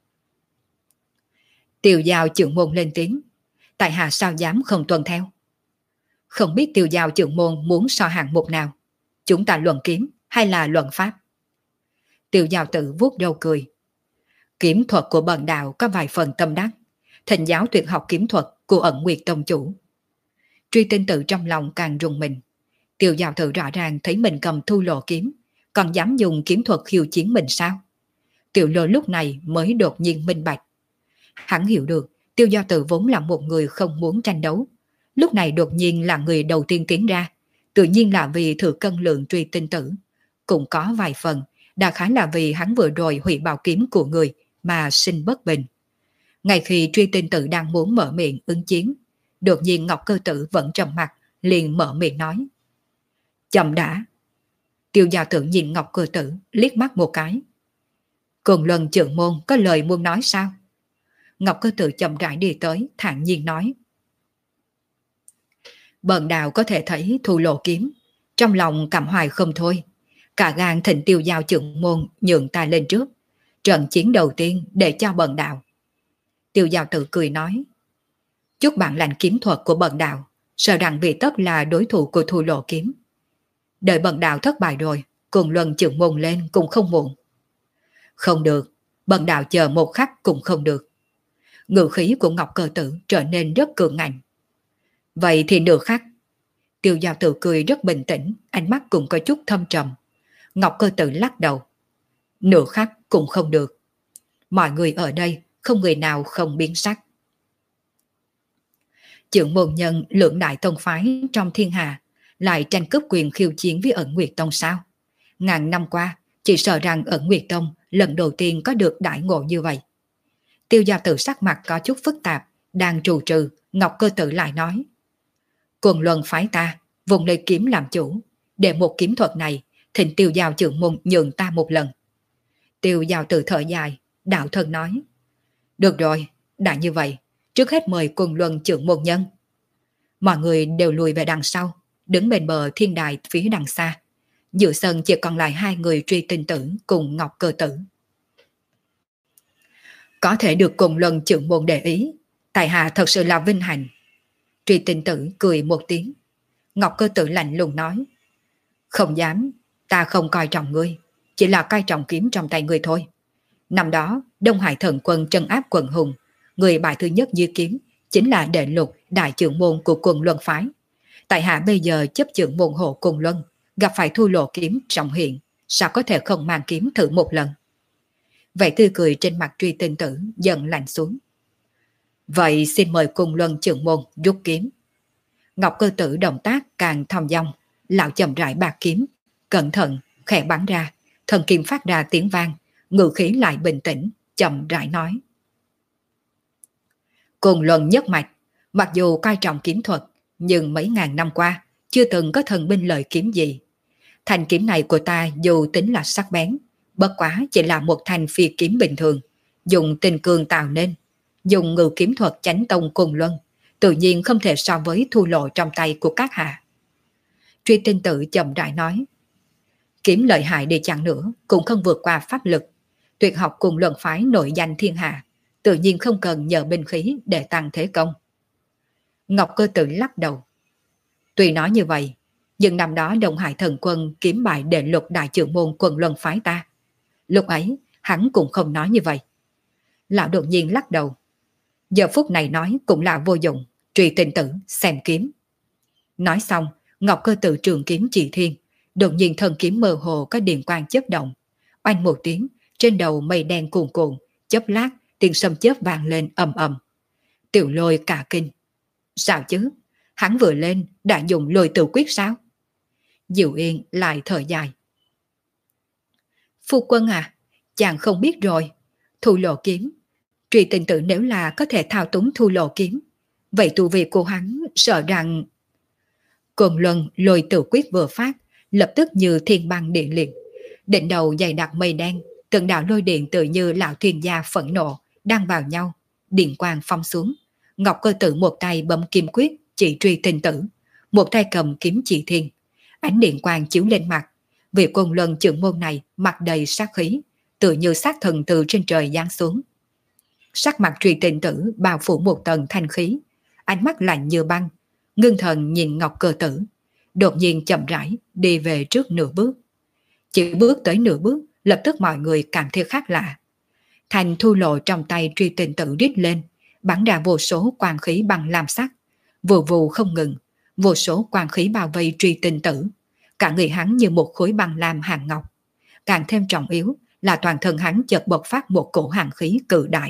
Tiêu Giao trưởng môn lên tiếng, tại hạ sao dám không tuân theo. Không biết Tiêu Giao trưởng môn muốn so hạng mục nào, chúng ta luận kiếm hay là luận pháp? Tiêu Giao tử vuốt râu cười. Kiếm thuật của bần đạo có vài phần tâm đắc, thỉnh giáo tuyệt học kiếm thuật của Ẩn Nguyệt tông chủ. Truy Tinh tử trong lòng càng rùng mình. Tiêu Giao tử rõ ràng thấy mình cầm thu lộ kiếm, còn dám dùng kiếm thuật khiêu chiến mình sao? Tiểu Lôi lúc này mới đột nhiên minh bạch. Hắn hiểu được Tiêu Giao tử vốn là một người không muốn tranh đấu, lúc này đột nhiên là người đầu tiên tiến ra, tự nhiên là vì thử cân lượng Truy Tinh tử. Cũng có vài phần, đại khái là vì hắn vừa rồi hủy bảo kiếm của người mà sinh bất bình. Ngay khi Truy Tinh tử đang muốn mở miệng ứng chiến, đột nhiên Ngọc Cơ tử vẫn trầm mặt, liền mở miệng nói. Chậm đã. Tiêu Giao tử nhìn Ngọc Cơ tử liếc mắt một cái. Cùng Luân trưởng môn có lời muốn nói sao? Ngọc Cơ tử chậm rãi đi tới, thản nhiên nói. Bần đạo có thể thấy thu lộ kiếm, trong lòng cảm hoài không thôi. Cả gan thỉnh Tiêu Giao trưởng môn nhượng ta lên trước, trận chiến đầu tiên để cho bần đạo. Tiêu Giao tử cười nói. Chúc bạn lành kiếm thuật của bần đạo, sợ rằng vì tất là đối thủ của thu lộ kiếm. Đợi bần đạo thất bại rồi, cùng Luân trưởng môn lên cũng không muộn. Không được, bần đạo chờ một khắc cũng không được. Ngữ khí của Ngọc Cơ tử trở nên rất cường ngạnh. Vậy thì nửa khắc. Tiêu Giao tử cười rất bình tĩnh, ánh mắt cũng có chút thâm trầm. Ngọc Cơ tử lắc đầu. Nửa khắc cũng không được. Mọi người ở đây không người nào không biến sắc. Trưởng môn nhân lượng đại tông phái trong thiên hạ lại tranh cướp quyền khiêu chiến với Ẩn Nguyệt tông sao? Ngàn năm qua, chỉ sợ rằng Ẩn Nguyệt tông lần đầu tiên có được đại ngộ như vậy. Tiêu Giao tử sắc mặt có chút phức tạp, đang trù trừ, Ngọc Cơ tử lại nói. Quần Luân phái ta, vùng lấy kiếm làm chủ, để một kiếm thuật này, thỉnh Tiêu Giao trưởng môn nhường ta một lần. Tiêu Giao tử thở dài, đạo thân nói. Được rồi, đã như vậy, trước hết mời Quần Luân trưởng môn nhân. Mọi người đều lùi về đằng sau, đứng bên bờ thiên đài phía đằng xa. Giữa sân chỉ còn lại hai người Truy Tinh tử cùng Ngọc Cơ tử. Có thể được Quần Luân trưởng môn để ý, tại hạ thật sự là vinh hạnh. Truy Tinh tử cười một tiếng. Ngọc Cơ tử lạnh lùng nói. Không dám, ta không coi trọng ngươi, chỉ là coi trọng kiếm trong tay ngươi thôi. Năm đó, Đông Hải thần quân trấn áp quần hùng, người bại thứ nhất dưới kiếm chính là Đệ Lục đại trưởng môn của Quần Luân phái. Tại hạ bây giờ chấp trưởng môn hộ Quần Luân, gặp phải thu lộ kiếm trọng hiện, sao có thể không mang kiếm thử một lần? Vậy tươi cười trên mặt Truy Tinh tử dần lạnh xuống. Vậy xin mời Quần Luân trưởng môn rút kiếm. Ngọc Cơ tử động tác càng thong dong, lão chậm rãi bạc kiếm, cẩn thận khẽ bắn ra, thần kiếm phát ra tiếng vang, ngữ khí lại bình tĩnh, chậm rãi nói. Quần Luân nhất mạch, mặc dù coi trọng kiếm thuật, nhưng mấy ngàn năm qua chưa từng có thần binh lợi kiếm gì. Thanh kiếm này của ta dù tính là sắc bén, bất quá chỉ là một thanh phi kiếm bình thường, dùng tinh cương tạo nên, dùng ngự kiếm thuật chánh tông Quần Luân, tự nhiên không thể so với thu lộ trong tay của các hạ. Truy Tinh tử chậm rãi nói. Kiếm lợi hại đi chăng nữa cũng không vượt qua pháp lực. Tuyệt học Quần Luân phái nổi danh thiên hạ, tự nhiên không cần nhờ binh khí để tăng thế công. Ngọc Cơ tử lắc đầu. Tuy nói như vậy, nhưng năm đó Đông Hải thần quân kiếm bại Đệ Lục đại trưởng môn Quần Luân phái ta. Lúc ấy, hắn cũng không nói như vậy. Lão đột nhiên lắc đầu. Giờ phút này nói cũng là vô dụng, Truy Tinh tử xem kiếm. Nói xong, Ngọc Cơ tử trường kiếm chỉ thiên, đột nhiên thân kiếm mơ hồ có điện quang chớp động. Oanh một tiếng, trên đầu mây đen cuồn cuộn, chớp lát, tiếng sấm chớp vang lên ầm ầm. Tiểu Lôi cả kinh. Sao chứ? Hắn vừa lên đã dùng Lôi Tử quyết sao? Diệu Yên lại thở dài. Phu quân à, chàng không biết rồi. Thu lộ kiếm. Truy Tinh Tử nếu là có thể thao túng thu lộ kiếm, vậy tu vi của hắn sợ rằng... Côn Luân lôi tự quyết vừa phát, lập tức như thiên băng điện liệt. Đỉnh đầu dày đặc mây đen, từng đạo lôi điện tự như lão thuyền gia phẫn nộ, đang vào nhau. Điện quang phong xuống. Ngọc Cơ Tử một tay bấm kim quyết chỉ Truy Tinh Tử, một tay cầm kiếm chỉ thiên. Ánh điện quang chiếu lên mặt. Vị Côn Luân trưởng môn này mặt đầy sát khí, tự như sát thần từ trên trời giáng xuống. Sắc mặt Truy Tinh Tử bao phủ một tầng thanh khí, ánh mắt lạnh như băng, ngưng thần nhìn Ngọc Cơ Tử, đột nhiên chậm rãi đi về trước nửa bước. Chỉ bước tới nửa bước, lập tức mọi người cảm thấy khác lạ. Thành thu lộ trong tay Truy Tinh Tử rít lên, bắn ra vô số quang khí bằng lam sắc, vù vù không ngừng, vô số quang khí bao vây Truy Tinh Tử, cả người hắn như một khối băng lam hàng ngọc. Càng thêm trọng yếu là toàn thân hắn chợt bộc phát một cổ hàn khí cự đại.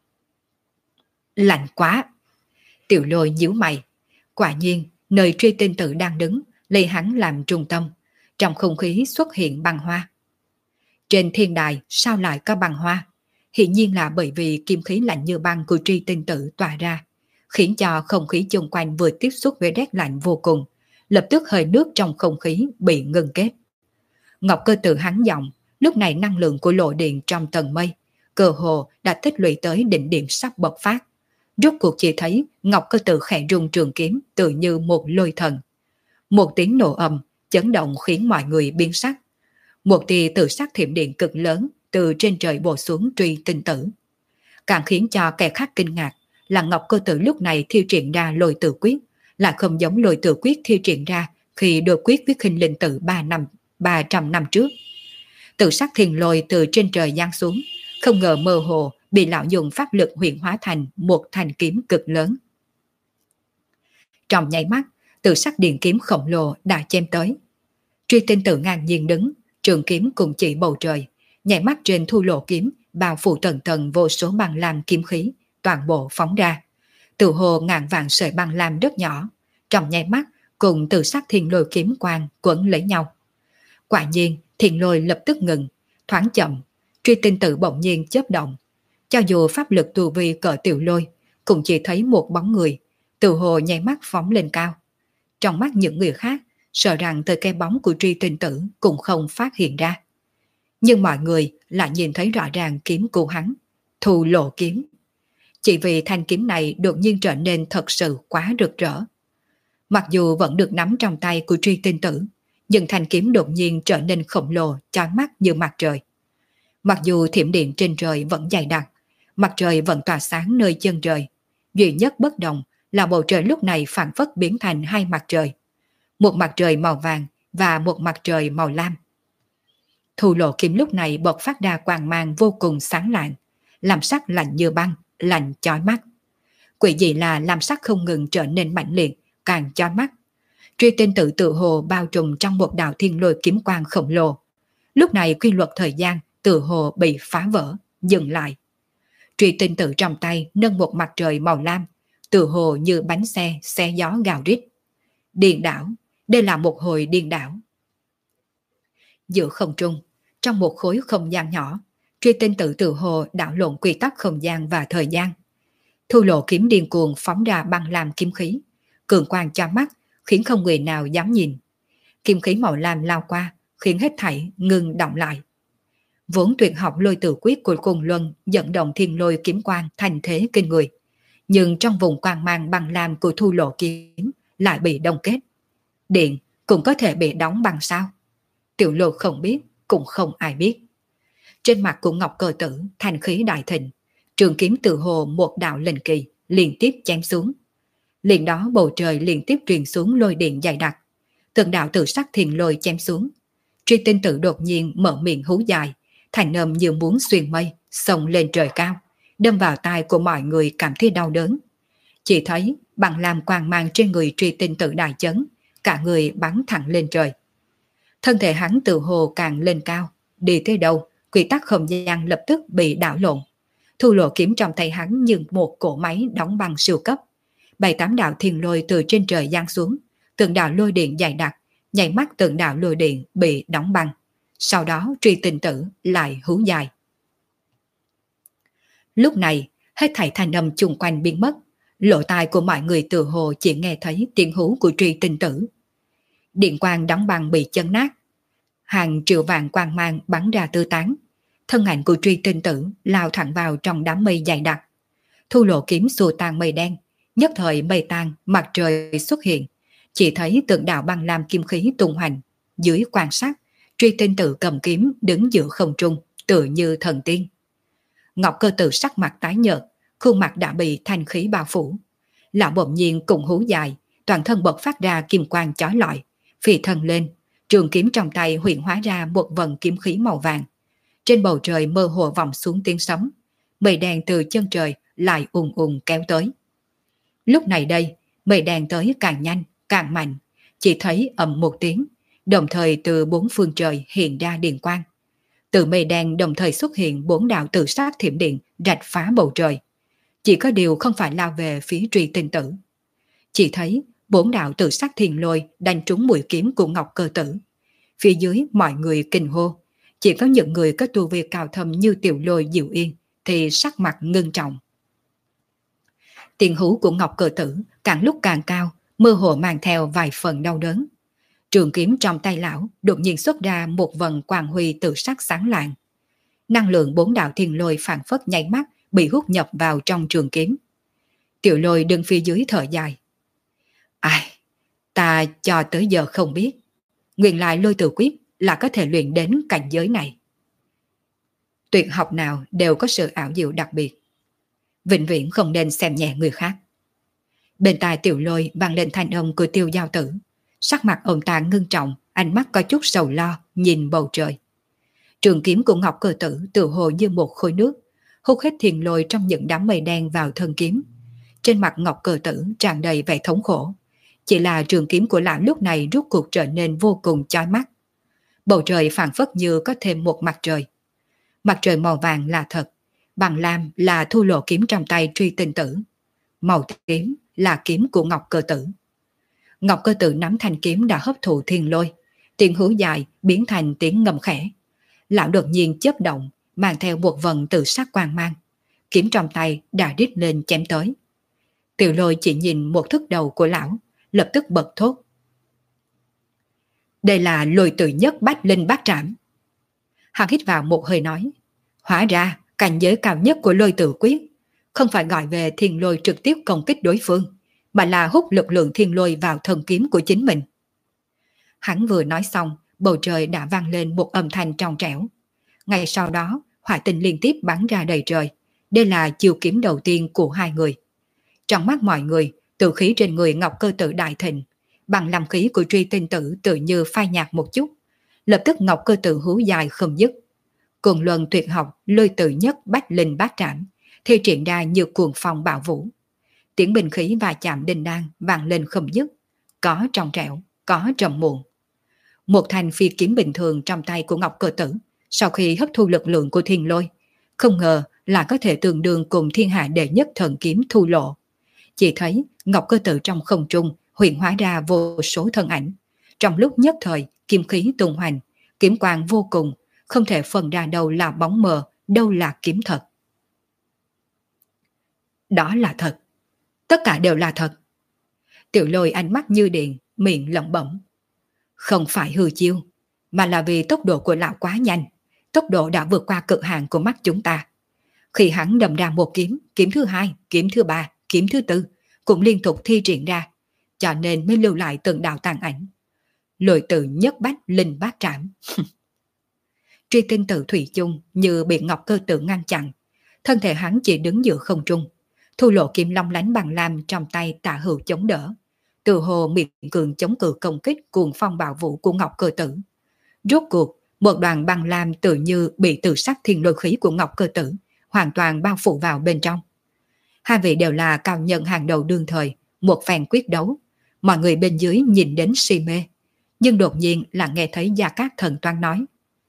Lạnh quá! Tiểu Lôi nhíu mày. Quả nhiên, nơi Truy Tinh Tử đang đứng, lấy hắn làm trung tâm, trong không khí xuất hiện băng hoa. Trên thiên đài sao lại có băng hoa? Hiển nhiên là bởi vì kim khí lạnh như băng của Truy Tinh Tử tỏa ra, khiến cho không khí xung quanh vừa tiếp xúc với rét lạnh vô cùng, lập tức hơi nước trong không khí bị ngưng kết. Ngọc Cơ Tử hắn giọng, lúc này năng lượng của lộ điện trong tầng mây, cơ hồ đã tích lũy tới đỉnh điểm sắp bộc phát. Rốt cuộc chỉ thấy Ngọc Cơ Tử khẽ rung trường kiếm tự như một lôi thần. Một tiếng nổ ầm, chấn động khiến mọi người biến sắc. Một tia tự sắc thiểm điện cực lớn từ trên trời bổ xuống Truy Tinh Tử. Càng khiến cho kẻ khác kinh ngạc là Ngọc Cơ Tử lúc này thi triển ra lôi tự quyết, lại không giống lôi tự quyết thi triển ra khi được quyết với Khinh Linh Tử 300 năm trước. Tự sắc thiền lôi từ trên trời giáng xuống, không ngờ mơ hồ bị lão dùng pháp lực huyện hóa thành một thanh kiếm cực lớn. Trong nháy mắt, tự sắc điện kiếm khổng lồ đã chém tới. Truy Tinh Tử ngang nhiên đứng, trường kiếm cùng chỉ bầu trời, nhảy mắt trên thu lộ kiếm bao phủ tầng tầng vô số băng lam kiếm khí, toàn bộ phóng ra. Tự hồ ngàn vạn sợi băng lam rất nhỏ, trong nháy mắt cùng tự sắc thiên lôi kiếm quang quấn lấy nhau. Quả nhiên, thiên lôi lập tức ngừng, thoáng chậm, Truy Tinh Tử bỗng nhiên chớp động. Cho dù pháp lực tu vi cỡ tiểu lôi, cũng chỉ thấy một bóng người, tự hồ nháy mắt phóng lên cao. Trong mắt những người khác, sợ rằng từ cái bóng của Truy Tinh Tử cũng không phát hiện ra. Nhưng mọi người lại nhìn thấy rõ ràng kiếm của hắn, Thu Lộ kiếm. Chỉ vì thanh kiếm này đột nhiên trở nên thật sự quá rực rỡ. Mặc dù vẫn được nắm trong tay của Truy Tinh Tử, nhưng thanh kiếm đột nhiên trở nên khổng lồ, chói mắt như mặt trời. Mặc dù thiểm điện trên trời vẫn dày đặc, mặt trời vẫn tỏa sáng nơi chân trời, duy nhất bất đồng là bầu trời lúc này phản phất biến thành hai mặt trời. Một mặt trời màu vàng và một mặt trời màu lam. Thu Lộ kiếm lúc này bộc phát ra quang mang vô cùng sáng lạng, làm sắc lạnh như băng, lạnh chói mắt. Quỷ dị là làm sắc không ngừng trở nên mạnh liệt, càng chói mắt. Truy Tinh Tử tự hồ bao trùm trong một đạo thiên lôi kiếm quang khổng lồ. Lúc này quy luật thời gian tự hồ bị phá vỡ, dừng lại. Truy Tinh Tử trong tay nâng một mặt trời màu lam, tự hồ như bánh xe xé gió gào rít. Điên đảo, đây là một hồi điên đảo. Giữa không trung, trong một khối không gian nhỏ, Truy Tinh Tử tự hồ đảo lộn quy tắc không gian và thời gian. Thu Lộ kiếm điên cuồng phóng ra băng lam kiếm khí, cường quang cho mắt, khiến không người nào dám nhìn. Kiếm khí màu lam lao qua, khiến hết thảy ngừng động lại. Vốn tuyệt học lôi tự quyết của Côn Luân dẫn động thiên lôi kiếm quang thành thế kinh người, nhưng trong vùng quang mang băng lam của Thu Lộ kiếm lại bị đông kết. Điện cũng có thể bị đóng bằng sao? Tiểu Lô không biết, cũng không ai biết. Trên mặt của Ngọc Cơ Tử thành khí đại thịnh, trường kiếm tự hồ một đạo linh kỳ liên tiếp chém xuống. Liền đó bầu trời liên tiếp truyền xuống lôi điện dày đặc, từng đạo tự sắc thiền lôi chém xuống. Truy Tinh Tử đột nhiên mở miệng hú dài, thành âm như muốn xuyên mây, xông lên trời cao, đâm vào tai của mọi người cảm thấy đau đớn. Chỉ thấy bằng làm quang mang trên người Truy Tinh Tử đại chấn, cả người bắn thẳng lên trời. Thân thể hắn tự hồ càng lên cao, đi tới đâu, quy tắc không gian lập tức bị đảo lộn. Thu Lộ kiếm trong tay hắn như một cỗ máy đóng băng siêu cấp. 7-8 đạo thiên lôi từ trên trời giáng xuống, từng đạo lôi điện dày đặc, nhảy mắt từng đạo lôi điện bị đóng băng. Sau đó Truy Tinh Tử lại hú dài. Lúc này, hết thảy thanh âm chung quanh biến mất, lỗ tai của mọi người tự hồ chỉ nghe thấy tiếng hú của Truy Tinh Tử. Điện quang đóng băng bị chấn nát, hàng triệu vàng quang mang bắn ra tứ tán. Thân ảnh của Truy Tinh Tử lao thẳng vào trong đám mây dày đặc. Thu Lộ kiếm xua tan mây đen, nhất thời mây tan, mặt trời xuất hiện, chỉ thấy tượng đạo băng lam kim khí tung hoành. Dưới quan sát, Truy Tinh Tử cầm kiếm đứng giữa không trung, tựa như thần tiên. Ngọc Cơ Tử sắc mặt tái nhợt, khuôn mặt đã bị thanh khí bao phủ. Lão bỗng nhiên cùng hú dài, toàn thân bộc phát ra kim quang chói lọi, phi thân lên, trường kiếm trong tay huyễn hóa ra một vần kiếm khí màu vàng. Trên bầu trời mơ hồ vọng xuống tiếng sấm, mây đen từ chân trời lại ùn ùn kéo tới. Lúc này đây, mây đen tới càng nhanh, càng mạnh, chỉ thấy ầm một tiếng, đồng thời từ bốn phương trời hiện ra điện quang. Từ mây đen đồng thời xuất hiện bốn đạo tự sát thiểm điện rạch phá bầu trời. Chỉ có điều không phải lao về phía Truy Tinh Tử. Chỉ thấy bốn đạo tự sát thiền lôi đánh trúng mũi kiếm của Ngọc Cơ Tử. Phía dưới mọi người kinh hô. Chỉ có những người có tu vi cao thâm như Tiểu Lôi, Diệu Yên thì sắc mặt ngưng trọng. Tiếng hú của Ngọc Cơ Tử càng lúc càng cao, mơ hồ mang theo vài phần đau đớn. Trường kiếm trong tay lão đột nhiên xuất ra một vần quang huy tự sắc sáng lạng. Năng lượng bốn đạo thiên lôi phản phất nháy mắt bị hút nhập vào trong trường kiếm. Tiểu Lôi đứng phía dưới thở dài. Ai, ta cho tới giờ không biết, nguyên lại lôi tự quyết là có thể luyện đến cảnh giới này. Tuyệt học nào đều có sự ảo diệu đặc biệt, vĩnh viễn không nên xem nhẹ người khác. Bên tai Tiểu Lôi vang lên thanh âm của Tiêu Giao Tử, sắc mặt ông ta ngưng trọng, ánh mắt có chút sầu lo nhìn bầu trời. Trường kiếm của Ngọc Cơ Tử tự hồ như một khối nước, hút hết thiền lôi trong những đám mây đen vào thân kiếm. Trên mặt Ngọc Cơ Tử tràn đầy vẻ thống khổ, chỉ là trường kiếm của lão lúc này rút cuộc trở nên vô cùng chói mắt. Bầu trời phảng phất như có thêm một mặt trời. Mặt trời màu vàng là thật, bằng lam là Thu Lộ kiếm trong tay Truy Tinh Tử, màu tím là kiếm của Ngọc Cơ Tử. Ngọc Cơ Tử nắm thanh kiếm đã hấp thụ thiên lôi, tiếng hú dài biến thành tiếng ngầm khẽ. Lão đột nhiên chớp động, mang theo một vần tự sắc quang mang, kiếm trong tay đã rít lên chém tới. Tiểu Lôi chỉ nhìn một thước đầu của lão, lập tức bật thốt. Đây là lôi tự nhất bách linh bát trảm. Hắn hít vào một hơi nói, hóa ra cảnh giới cao nhất của lôi tự quyết không phải gọi về thiên lôi trực tiếp công kích đối phương, mà là hút lực lượng thiên lôi vào thân kiếm của chính mình. Hắn vừa nói xong, bầu trời đã vang lên một âm thanh trong trẻo. Ngay sau đó, hỏa tinh liên tiếp bắn ra đầy trời. Đây là chiêu kiếm đầu tiên của hai người. Trong mắt mọi người, tử khí trên người Ngọc Cơ Tử đại thịnh, bằng làm khí của Truy Tinh Tử tự như phai nhạt một chút. Lập tức Ngọc Cơ Tử hú dài không dứt. Cuồng luân tuyệt học lôi tự nhất bách linh bát trảm, thi triển ra như cuồng phong bạo vũ. Tiếng binh khí và chạm đinh đan vang lên không dứt, có trong trẻo, có trầm muộn. Một thanh phi kiếm bình thường trong tay của Ngọc Cơ Tử, sau khi hấp thu lực lượng của thiên lôi, không ngờ là có thể tương đương cùng thiên hạ đệ nhất thần kiếm Thu Lộ. Chỉ thấy Ngọc Cơ Tử trong không trung hiện hóa ra vô số thân ảnh. Trong lúc nhất thời, kiếm khí tung hoành, kiếm quang vô cùng, không thể phân ra đâu là bóng mờ, đâu là kiếm thật. Đó là thật. Tất cả đều là thật. Tiểu Lôi ánh mắt như điện, miệng lẩm bẩm. Không phải hư chiêu, mà là vì tốc độ của lão quá nhanh, tốc độ đã vượt qua cực hạn của mắt chúng ta. Khi hắn đâm ra một kiếm, kiếm thứ hai, kiếm thứ ba, kiếm thứ tư, cũng liên tục thi triển ra, cho nên mới lưu lại từng đạo tàn ảnh. Lôi tự nhất bách linh bát trảm. Truy Tinh Tử thủy chung như bị Ngọc Cơ Tử ngăn chặn, thân thể hắn chỉ đứng giữa không trung. Thu Lộ kiếm long lánh bằng lam trong tay tả hữu chống đỡ, từ hồ miệt cường chống cự công kích cuồng phong bạo vũ của Ngọc Cơ Tử. Rốt cuộc, một đoàn băng lam tự như bị tự sắc thiên lôi khí của Ngọc Cơ Tử hoàn toàn bao phủ vào bên trong. Hai vị đều là cao nhân hàng đầu đương thời, một phen quyết đấu. Mọi người bên dưới nhìn đến si mê, nhưng đột nhiên là nghe thấy Gia Cát Thần Toan nói.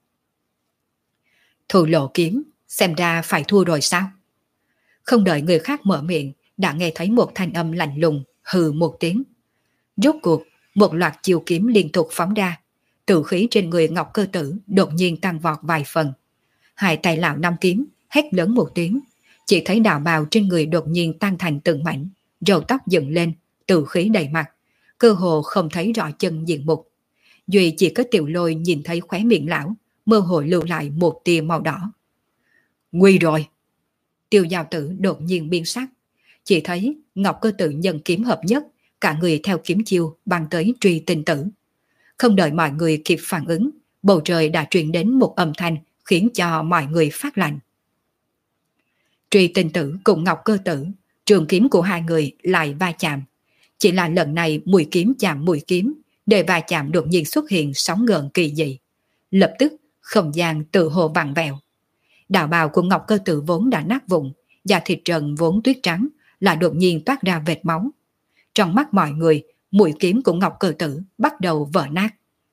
Thu Lộ kiếm, xem ra phải thua rồi sao? Không đợi người khác mở miệng, đã nghe thấy một thanh âm lạnh lùng, hừ một tiếng. Rốt cuộc, Một loạt chiêu kiếm liên tục phóng ra, tử khí trên người Ngọc Cơ Tử đột nhiên tăng vọt vài phần. Hai tay lão năm kiếm hét lớn một tiếng, chỉ thấy đạo bào trên người đột nhiên tan thành từng mảnh, râu tóc dựng lên, tử khí đầy mặt, cơ hồ không thấy rõ chân diện mục. Duy chỉ có Tiểu Lôi nhìn thấy khóe miệng lão, mơ hồ lưu lại một tia màu đỏ. Nguy rồi! Tiêu Giao Tử đột nhiên biến sắc, chỉ thấy Ngọc Cơ Tử nhân kiếm hợp nhất, cả người theo kiếm chiêu băng tới Truy Tinh Tử. Không đợi mọi người kịp phản ứng, bầu trời đã truyền đến một âm thanh khiến cho mọi người phát lạnh. Truy Tinh Tử cùng Ngọc Cơ Tử, trường kiếm của hai người lại va chạm. Chỉ là lần này mũi kiếm chạm mũi kiếm, để va chạm đột nhiên xuất hiện sóng gợn kỳ dị. Lập tức không gian tự hồ vặn vẹo. Đạo bào của Ngọc Cơ Tử vốn đã nát vụn, da thịt trần vốn tuyết trắng lại đột nhiên toát ra vệt máu. Trong mắt mọi người, mũi kiếm của Ngọc Cơ Tử bắt đầu vỡ nát.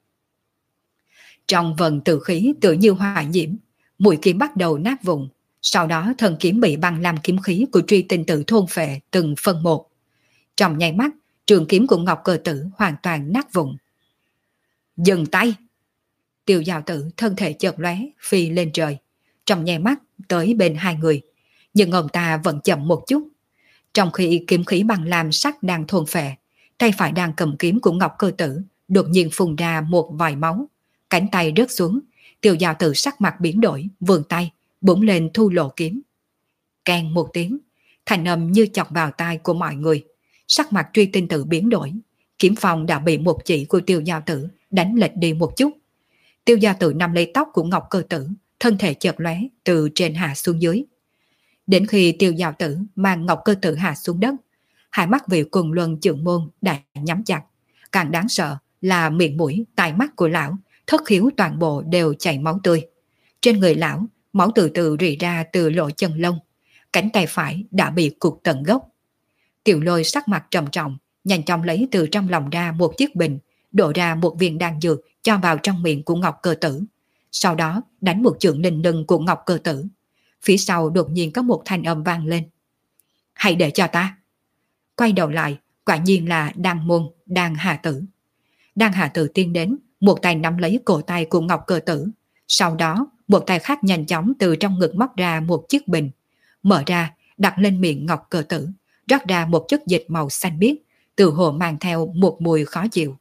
Trong vần tử khí tự như hỏa nhiễm, mũi kiếm bắt đầu nát vụn. Sau đó thần kiếm bị băng lam kiếm khí của Truy Tinh Tử thôn phệ từng phần một. Trong nháy mắt, trường kiếm của Ngọc Cơ Tử hoàn toàn nát vụn. Dừng tay! Tiêu Giao Tử thân thể chợt lóe phi lên trời, trong nháy mắt tới bên hai người, nhưng ông ta vẫn chậm một chút. Trong khi kiếm khí băng lam sắc đang thôn phệ, tay phải đang cầm kiếm của Ngọc Cơ Tử đột nhiên phun ra một vòi máu, cánh tay rớt xuống. Tiêu Giao Tử sắc mặt biến đổi, vươn tay búng lên thu lộ kiếm. Keng một tiếng, thanh âm như chọc vào tai của mọi người. Sắc mặt Truy Tinh Tử biến đổi, kiếm phong đã bị một chỉ của Tiêu Giao Tử đánh lệch đi một chút. Tiêu Giao Tử nắm lấy tóc của Ngọc Cơ Tử, thân thể chợt lóe từ trên hạ xuống dưới. Đến khi Tiêu Giao Tử mang Ngọc Cơ Tử hạ xuống đất, hai mắt vị Quần Luân Chưởng Môn đã nhắm chặt. Càng đáng sợ là miệng mũi, tai mắt của lão, thất khiếu toàn bộ đều chảy máu tươi. Trên người lão, máu từ từ rỉ ra từ lỗ chân lông, cánh tay phải đã bị cụt tận gốc. Tiểu Lôi sắc mặt trầm trọng, nhanh chóng lấy từ trong lòng ra một chiếc bình, đổ ra một viên đan dược cho vào trong miệng của Ngọc Cơ Tử. Sau đó đánh một chưởng lên lưng của Ngọc Cơ Tử. Phía sau đột nhiên có một thanh âm vang lên. Hãy để cho ta! Quay đầu lại, quả nhiên là Đan Môn, Đan Hà Tử. Đan Hà Tử tiến đến, một tay nắm lấy cổ tay của Ngọc Cơ Tử. Sau đó, một tay khác nhanh chóng từ trong ngực móc ra một chiếc bình, mở ra, đặt lên miệng Ngọc Cơ Tử, rót ra một chất dịch màu xanh biếc, từ hồ mang theo một mùi khó chịu.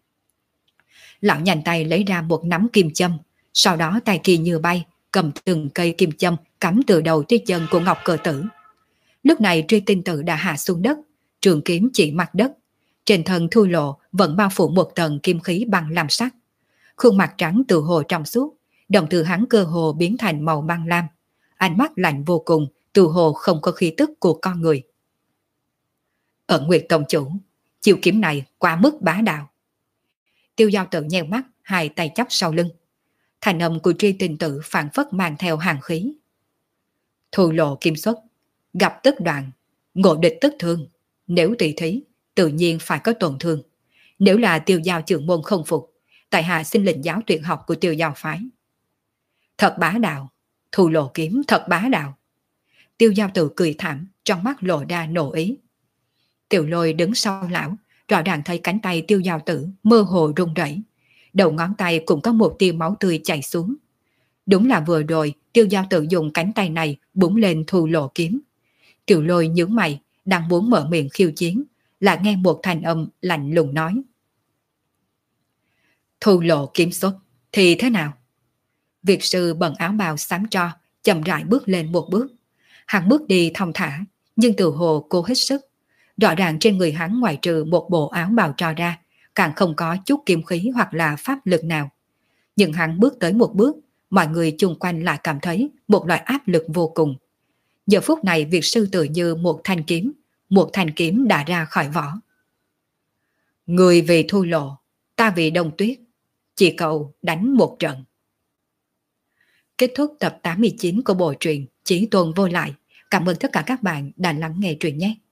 Lão nhanh tay lấy ra một nắm kim châm, sau đó tay kia như bay, cầm từng cây kim châm cắm từ đầu tới chân của Ngọc Cơ Tử. Lúc này Truy Tinh Tử đã hạ xuống đất, trường kiếm chỉ mặt đất, trên thân Thu Lộ vẫn bao phủ một tầng kim khí băng lam sắc. Khuôn mặt trắng từ hồ trong suốt, đồng tử hắn cơ hồ biến thành màu băng lam, ánh mắt lạnh vô cùng, từ hồ không có khí tức của con người. Ở Nguyệt Tông Chủ, chiêu kiếm này quá mức bá đạo. Tiêu Giao Tử nheo mắt, hai tay chắp sau lưng. Thành âm của Truy Tinh Tử phản phất mang theo hàn khí. Thu Lộ kim xuất, gặp tức đoạn, ngộ địch tức thương. Nếu tỷ thí, tự nhiên phải có tổn thương. Nếu là Tiêu Giao trưởng môn không phục, tại hạ xin lĩnh giáo tuyệt học của Tiêu Giao phái. Thật bá đạo, Thu Lộ kiếm thật bá đạo. Tiêu Giao Tử cười thảm, trong mắt lộ ra nộ ý. Tiểu Lôi đứng sau lão, rõ ràng thấy cánh tay Tiêu Giao Tử mơ hồ run rẩy, đầu ngón tay cũng có một tia máu tươi chảy xuống. Đúng là vừa rồi Tiêu Giao Tử dùng cánh tay này búng lên Thu Lộ kiếm. Tiểu Lôi nhướng mày, đang muốn mở miệng khiêu chiến, lại nghe một thanh âm lạnh lùng nói. Thu Lộ kiếm xuất, thì thế nào? Việt sư bận áo bào xám tro, chậm rãi bước lên một bước. Hắn bước đi thong thả, nhưng từ hồ cô hết sức. Rõ ràng trên người hắn ngoài trừ một bộ áo bào trò ra, càng không có chút kim khí hoặc là pháp lực nào. Nhưng hắn bước tới một bước, mọi người chung quanh lại cảm thấy một loại áp lực vô cùng. Giờ phút này Việt sư tự như một thanh kiếm đã ra khỏi vỏ. Người vì Thu Lộ, ta vì Đông Tuyết, chỉ cầu đánh một trận. Kết thúc tập 89 của bộ truyện Chí Tôn Vô Lại. Cảm ơn tất cả các bạn đã lắng nghe truyện nhé.